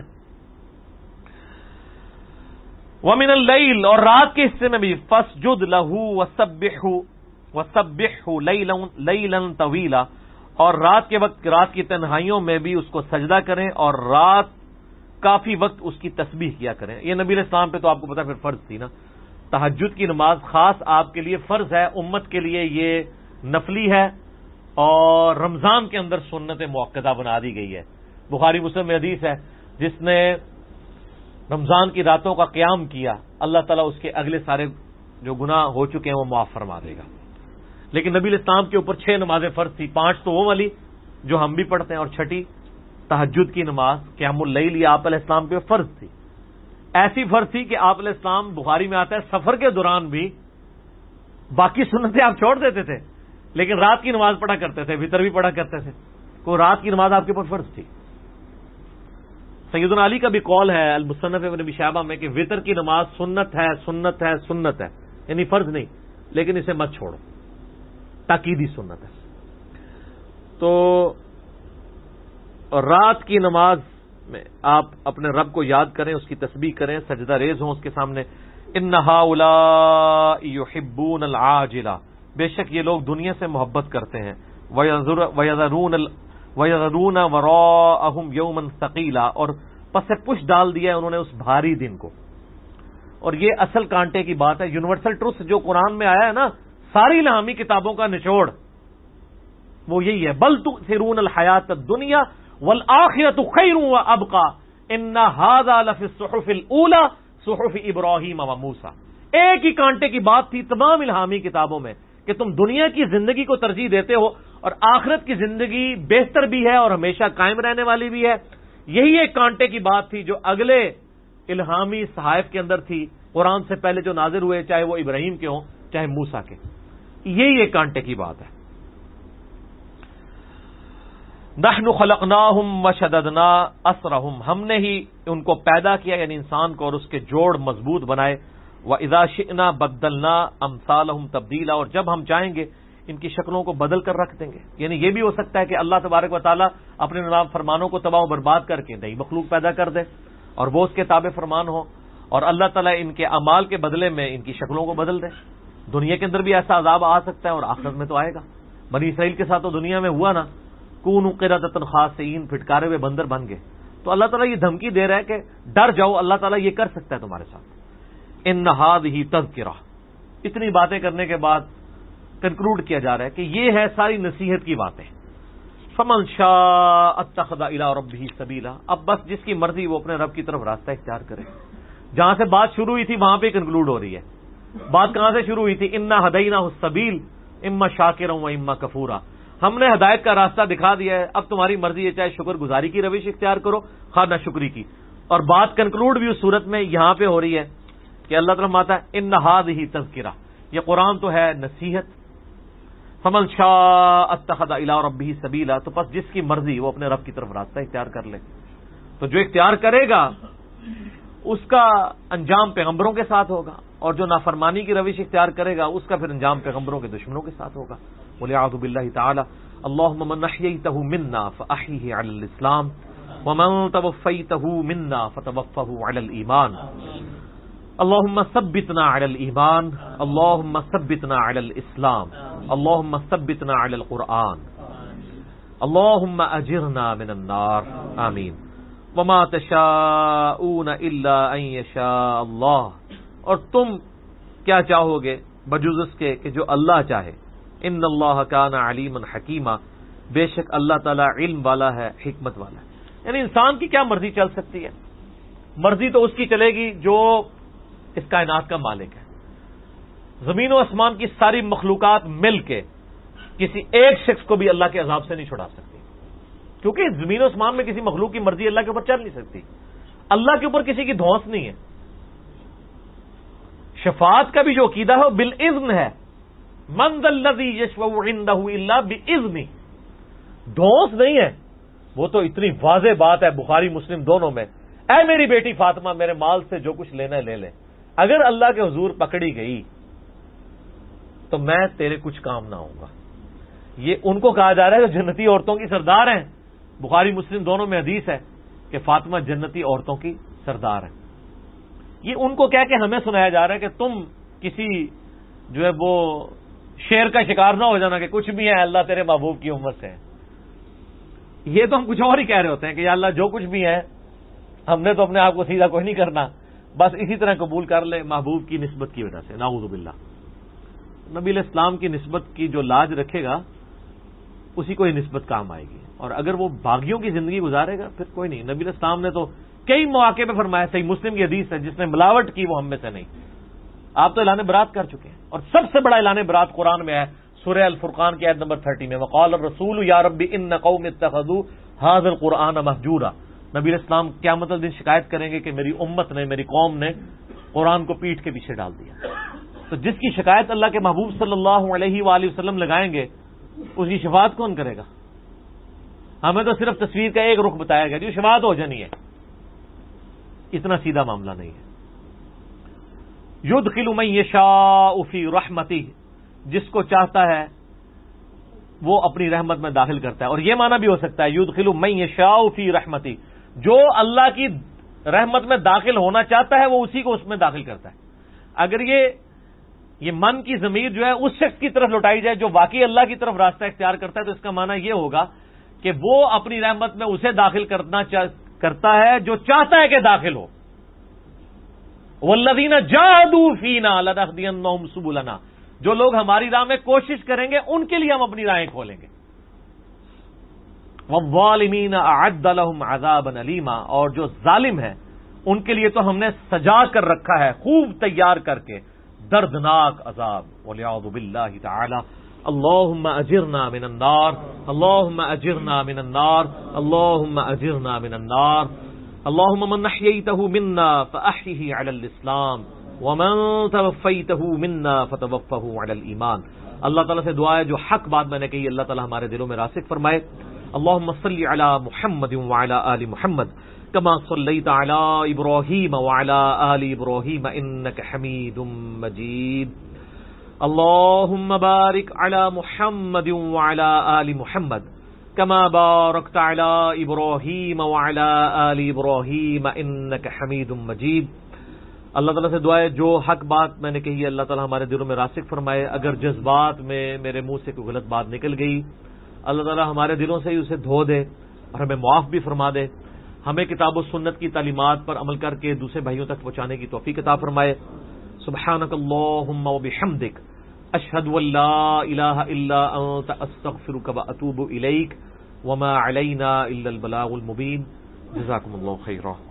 ومن اللیل, اور رات کے حصے میں بھی فاسجد لہ وسبحہ لیلا طویلا, اور رات کے وقت رات کی تنہائیوں میں بھی اس کو سجدہ کریں اور رات کافی وقت اس کی تسبیح کیا کریں. یہ نبی علیہ السلام پہ تو آپ کو پتا پھر فرض تھی نا. تہجد کی نماز خاص آپ کے لیے فرض ہے, امت کے لیے یہ نفلی ہے, اور رمضان کے اندر سنت موقدہ بنا دی گئی ہے. بخاری مسلم میں حدیث ہے جس نے رمضان کی راتوں کا قیام کیا اللہ تعالیٰ اس کے اگلے سارے جو گناہ ہو چکے ہیں وہ معاف فرما دے گا. لیکن نبی علیہ السلام کے اوپر 6 نمازیں فرض تھی, 5 تو وہ والی جو ہم بھی پڑھتے ہیں, اور 6 تہجد کی نماز قیام اللیل یہ آپ علیہ السلام پہ فرض تھی. ایسی فرض تھی کہ آپ علیہ السلام, بخاری میں آتا ہے, سفر کے دوران بھی باقی سنتیں آپ چھوڑ دیتے تھے, لیکن رات کی نماز پڑھا کرتے تھے، وتر بھی پڑھا کرتے تھے. کوئی رات کی نماز آپ کے اوپر فرض تھی؟ سیدنا علی کا بھی قول ہے المصنف ابن ابی شیبہ میں کہ وتر کی نماز سنت ہے، سنت ہے، سنت ہے، یعنی فرض نہیں، لیکن اسے مت چھوڑو، تاکیدی سنت ہے. تو رات کی نماز میں آپ اپنے رب کو یاد کریں، اس کی تسبیح کریں، سجدہ ریز ہوں اس کے سامنے. ان ہؤلاء یحبون العاجلہ، بے شک یہ لوگ دنیا سے محبت کرتے ہیں. وَيَذَرُونَ وَرَاءَهُمْ يَوْمًا ثَقِيلًا، اور پس پش ڈال دیا ہے انہوں نے اس بھاری دن کو. اور یہ اصل کانٹے کی بات ہے، یونیورسل ٹروتھ جو قرآن میں آیا ہے نا، ساری الہامی کتابوں کا نچوڑ وہ یہی ہے. بل تؤثرون الحیات الدنیا والآخرۃ خیر وابقیٰ ان ھذا لفی الصحف الاولی صحف ابراہیم وموسیٰ. ایک ہی کانٹے کی بات تھی تمام الہامی کتابوں میں کہ تم دنیا کی زندگی کو ترجیح دیتے ہو اور آخرت کی زندگی بہتر بھی ہے اور ہمیشہ قائم رہنے والی بھی ہے. یہی ایک کانٹے کی بات تھی جو اگلے الہامی صحائف کے اندر تھی، قرآن سے پہلے جو نازل ہوئے، چاہے وہ ابراہیم کے ہوں چاہے موسیٰ کے. یہی ایک کانٹے کی بات ہے. نحن خلقناہم وشددنا اسرہم، ہم نے ہی ان کو پیدا کیا یعنی انسان کو اور اس کے جوڑ مضبوط بنائے. وَإِذَا شِئْنَا بَدَّلْنَا أَمْثَالَهُمْ تَبْدِيلًا، اور جب ہم چاہیں گے ان کی شکلوں کو بدل کر رکھ دیں گے. یعنی یہ بھی ہو سکتا ہے کہ اللہ تبارک و تعالیٰ اپنے نظام فرمانوں کو تباہ و برباد کر کے نئی مخلوق پیدا کر دے اور وہ اس کے تابع فرمان ہو، اور اللہ تعالیٰ ان کے اعمال کے بدلے میں ان کی شکلوں کو بدل دے. دنیا کے اندر بھی ایسا عذاب آ سکتا ہے اور آخرت میں تو آئے گا. بنی اسرائیل کے ساتھ تو دنیا میں ہوا نا، کونوا قردۃ خاسئین، پھٹکارے ہوئے بندر بن گئے. تو اللہ تعالیٰ یہ دھمکی دے رہا ہے کہ ڈر جاؤ، اللہ تعالیٰ یہ کر سکتا ہے تمہارے ساتھ. ان ھذہ تذکرہ، اتنی باتیں کرنے کے بعد کنکلوڈ کیا جا رہا ہے کہ یہ ہے ساری نصیحت کی باتیں. فمن شاء اتخذ الی ربہ سبیلا، اب بس جس کی مرضی وہ اپنے رب کی طرف راستہ اختیار کرے. جہاں سے بات شروع ہوئی تھی وہاں پہ کنکلوڈ ہو رہی ہے. بات کہاں سے شروع ہوئی تھی؟ انا ہدیناہ السبیل اما شاکرا و اما کفورا، ہم نے ہدایت کا راستہ دکھا دیا ہے، اب تمہاری مرضی ہے چاہے شکر گزاری کی روش اختیار کرو خواہ نہ شکری کی. اور بات کنکلوڈ بھی اس صورت میں یہاں پہ ہو رہی ہے کہ اللہ تعالیٰ فرماتا ہے ان ھذہ تذکرہ، یہ قرآن تو ہے نصیحت. فمن شاء اتخذ الی ربہ سبیلا، تو پس جس کی مرضی وہ اپنے رب کی طرف راستہ اختیار کر لے. تو جو اختیار کرے گا اس کا انجام پیغمبروں کے ساتھ ہوگا، اور جو نافرمانی کی روش اختیار کرے گا اس کا پھر انجام پیغمبروں کے دشمنوں کے ساتھ ہوگا. وَلِعَوْذُ بِاللَّهِ تَعَالَى اللَّهُمَّ مَنْ أَحْيَيْتَهُ مِنَّا فَأَحْيِهِ عَلَى الْإِسْلَامِ وَمَنْ تَوَفَّيْتَهُ مِنَّا فَتَوَفَّهُ عَلَى الْإِيمَانِ. اللهم ثبتنا على الإيمان، اللهم ثبتنا على الإسلام، اللهم ثبتنا على القرآن، اللهم أجرنا من النار، آمین. وما تشاءون إلا أن يشاء الله، اور تم کیا چاہو گے بجز اس کے کہ جو اللہ چاہے. ان اللہ کان علیما حکیما، بے شک اللہ تعالیٰ علم والا ہے، حکمت والا ہے. یعنی انسان کی کیا مرضی چل سکتی ہے؟ مرضی تو اس کی چلے گی جو اس کائنات کا مالک ہے. زمین و آسمان کی ساری مخلوقات مل کے کسی ایک شخص کو بھی اللہ کے عذاب سے نہیں چھڑا سکتی، کیونکہ زمین و آسمان میں کسی مخلوق کی مرضی اللہ کے اوپر چل نہیں سکتی. اللہ کے اوپر کسی کی دھونس نہیں ہے. شفاعت کا بھی جو عقیدہ ہے وہ بالاذن ہے. من ذا الذی یشفع عندہ الا باذنہ، دھونس نہیں ہے. وہ تو اتنی واضح بات ہے بخاری مسلم دونوں میں، اے میری بیٹی فاطمہ میرے مال سے جو کچھ لینا ہے لے لے، اگر اللہ کے حضور پکڑی گئی تو میں تیرے کچھ کام نہ ہوں گا. یہ ان کو کہا جا رہا ہے کہ جنتی عورتوں کی سردار ہیں. بخاری مسلم دونوں میں حدیث ہے کہ فاطمہ جنتی عورتوں کی سردار ہیں. یہ ان کو کہہ کے ہمیں سنایا جا رہا ہے کہ تم کسی جو ہے وہ شیر کا شکار نہ ہو جانا کہ کچھ بھی ہے اللہ تیرے محبوب کی امت سے ہے. یہ تو ہم کچھ اور ہی کہہ رہے ہوتے ہیں کہ یا اللہ جو کچھ بھی ہے ہم نے تو اپنے آپ کو سیدھا کوئی نہیں کرنا، بس اسی طرح قبول کر لے محبوب کی نسبت کی وجہ سے. نعوذ باللہ. نبی علیہ السلام کی نسبت کی جو لاج رکھے گا اسی کو یہ نسبت کام آئے گی، اور اگر وہ باغیوں کی زندگی گزارے گا پھر کوئی نہیں. نبی علیہ السلام نے تو کئی مواقع پہ فرمایا، صحیح مسلم کی حدیث ہے، جس نے ملاوٹ کی وہ ہم میں سے نہیں. آپ تو اعلان برات کر چکے ہیں، اور سب سے بڑا اعلان برات قرآن میں ہے سورہ الفرقان کی آیت نمبر 30 میں، وقال الرسول یا رب ان قوم اتخذوا هذا القرآن مہجورا. نبی علیہ السلام قیامت الدین شکایت کریں گے کہ میری امت نے، میری قوم نے قرآن کو پیٹھ کے پیچھے ڈال دیا. تو جس کی شکایت اللہ کے محبوب صلی اللہ علیہ وآلہ وسلم لگائیں گے اس کی شفاعت کون کرے گا؟ ہمیں تو صرف تصویر کا ایک رخ بتایا گیا جو شفاعت ہو جانی ہے. اتنا سیدھا معاملہ نہیں ہے. یدخل من یشاء فی رحمتہ، جس کو چاہتا ہے وہ اپنی رحمت میں داخل کرتا ہے. اور یہ معنی بھی ہو سکتا ہے یدخل من یشاء فی رحمتہ، جو اللہ کی رحمت میں داخل ہونا چاہتا ہے وہ اسی کو اس میں داخل کرتا ہے. اگر یہ من کی ضمیر جو ہے اس شخص کی طرف لوٹائی جائے جو واقعی اللہ کی طرف راستہ اختیار کرتا ہے، تو اس کا معنی یہ ہوگا کہ وہ اپنی رحمت میں اسے داخل کرتا ہے جو چاہتا ہے کہ داخل ہو. والذین جاہدوا فینا لنہدینہم سبلنا، جو لوگ ہماری راہ میں کوشش کریں گے ان کے لیے ہم اپنی راہیں کھولیں گے. والظالمین اعد لہم عذابا الیما، اور جو ظالم ہیں ان کے لیے تو ہم نے سجا کر رکھا ہے خوب تیار کر کے دردناک عذاب. والعیاذ باللہ تعالی. اللہم اجرنا من النار، اللہم اجرنا من النار، اللہم اجرنا من النار. اللہم من احییتہ منا فاحیہ علی الاسلام ومن توفیتہ منا فتوفہ علی الایمان. اللہ تعالیٰ سے دعا ہے جو حق بات میں نے کہی اللہ تعالیٰ ہمارے دلوں میں راسخ فرمائے. اللہم صلی علی محمد وعلی آل محمد کما صلیت علی ابراہیم وعلی آل ابراہیم انک حمید مجید. اللہم بارک علی محمد وعلی آل محمد کما بارکت علی ابراہیم وعلی آل ابراہیم انک حمید مجید. اللہ تعالیٰ سے دعا ہے جو حق بات میں نے کہی اللہ تعالیٰ ہمارے دلوں میں راسخ فرمائے. اگر جذبات میں میرے منہ سے کوئی غلط بات نکل گئی اللہ تعالیٰ ہمارے دلوں سے ہی اسے دھو دے اور ہمیں معاف بھی فرما دے. ہمیں کتاب و سنت کی تعلیمات پر عمل کر کے دوسرے بھائیوں تک پہنچانے کی توفیق عطا فرمائے. سبحانک اللہم وبحمدک اشہد ان لا الہ الا انت استغفرک واتوب الیک وما علینا الا البلاغ المبین. جزاکم اللہ خیرا.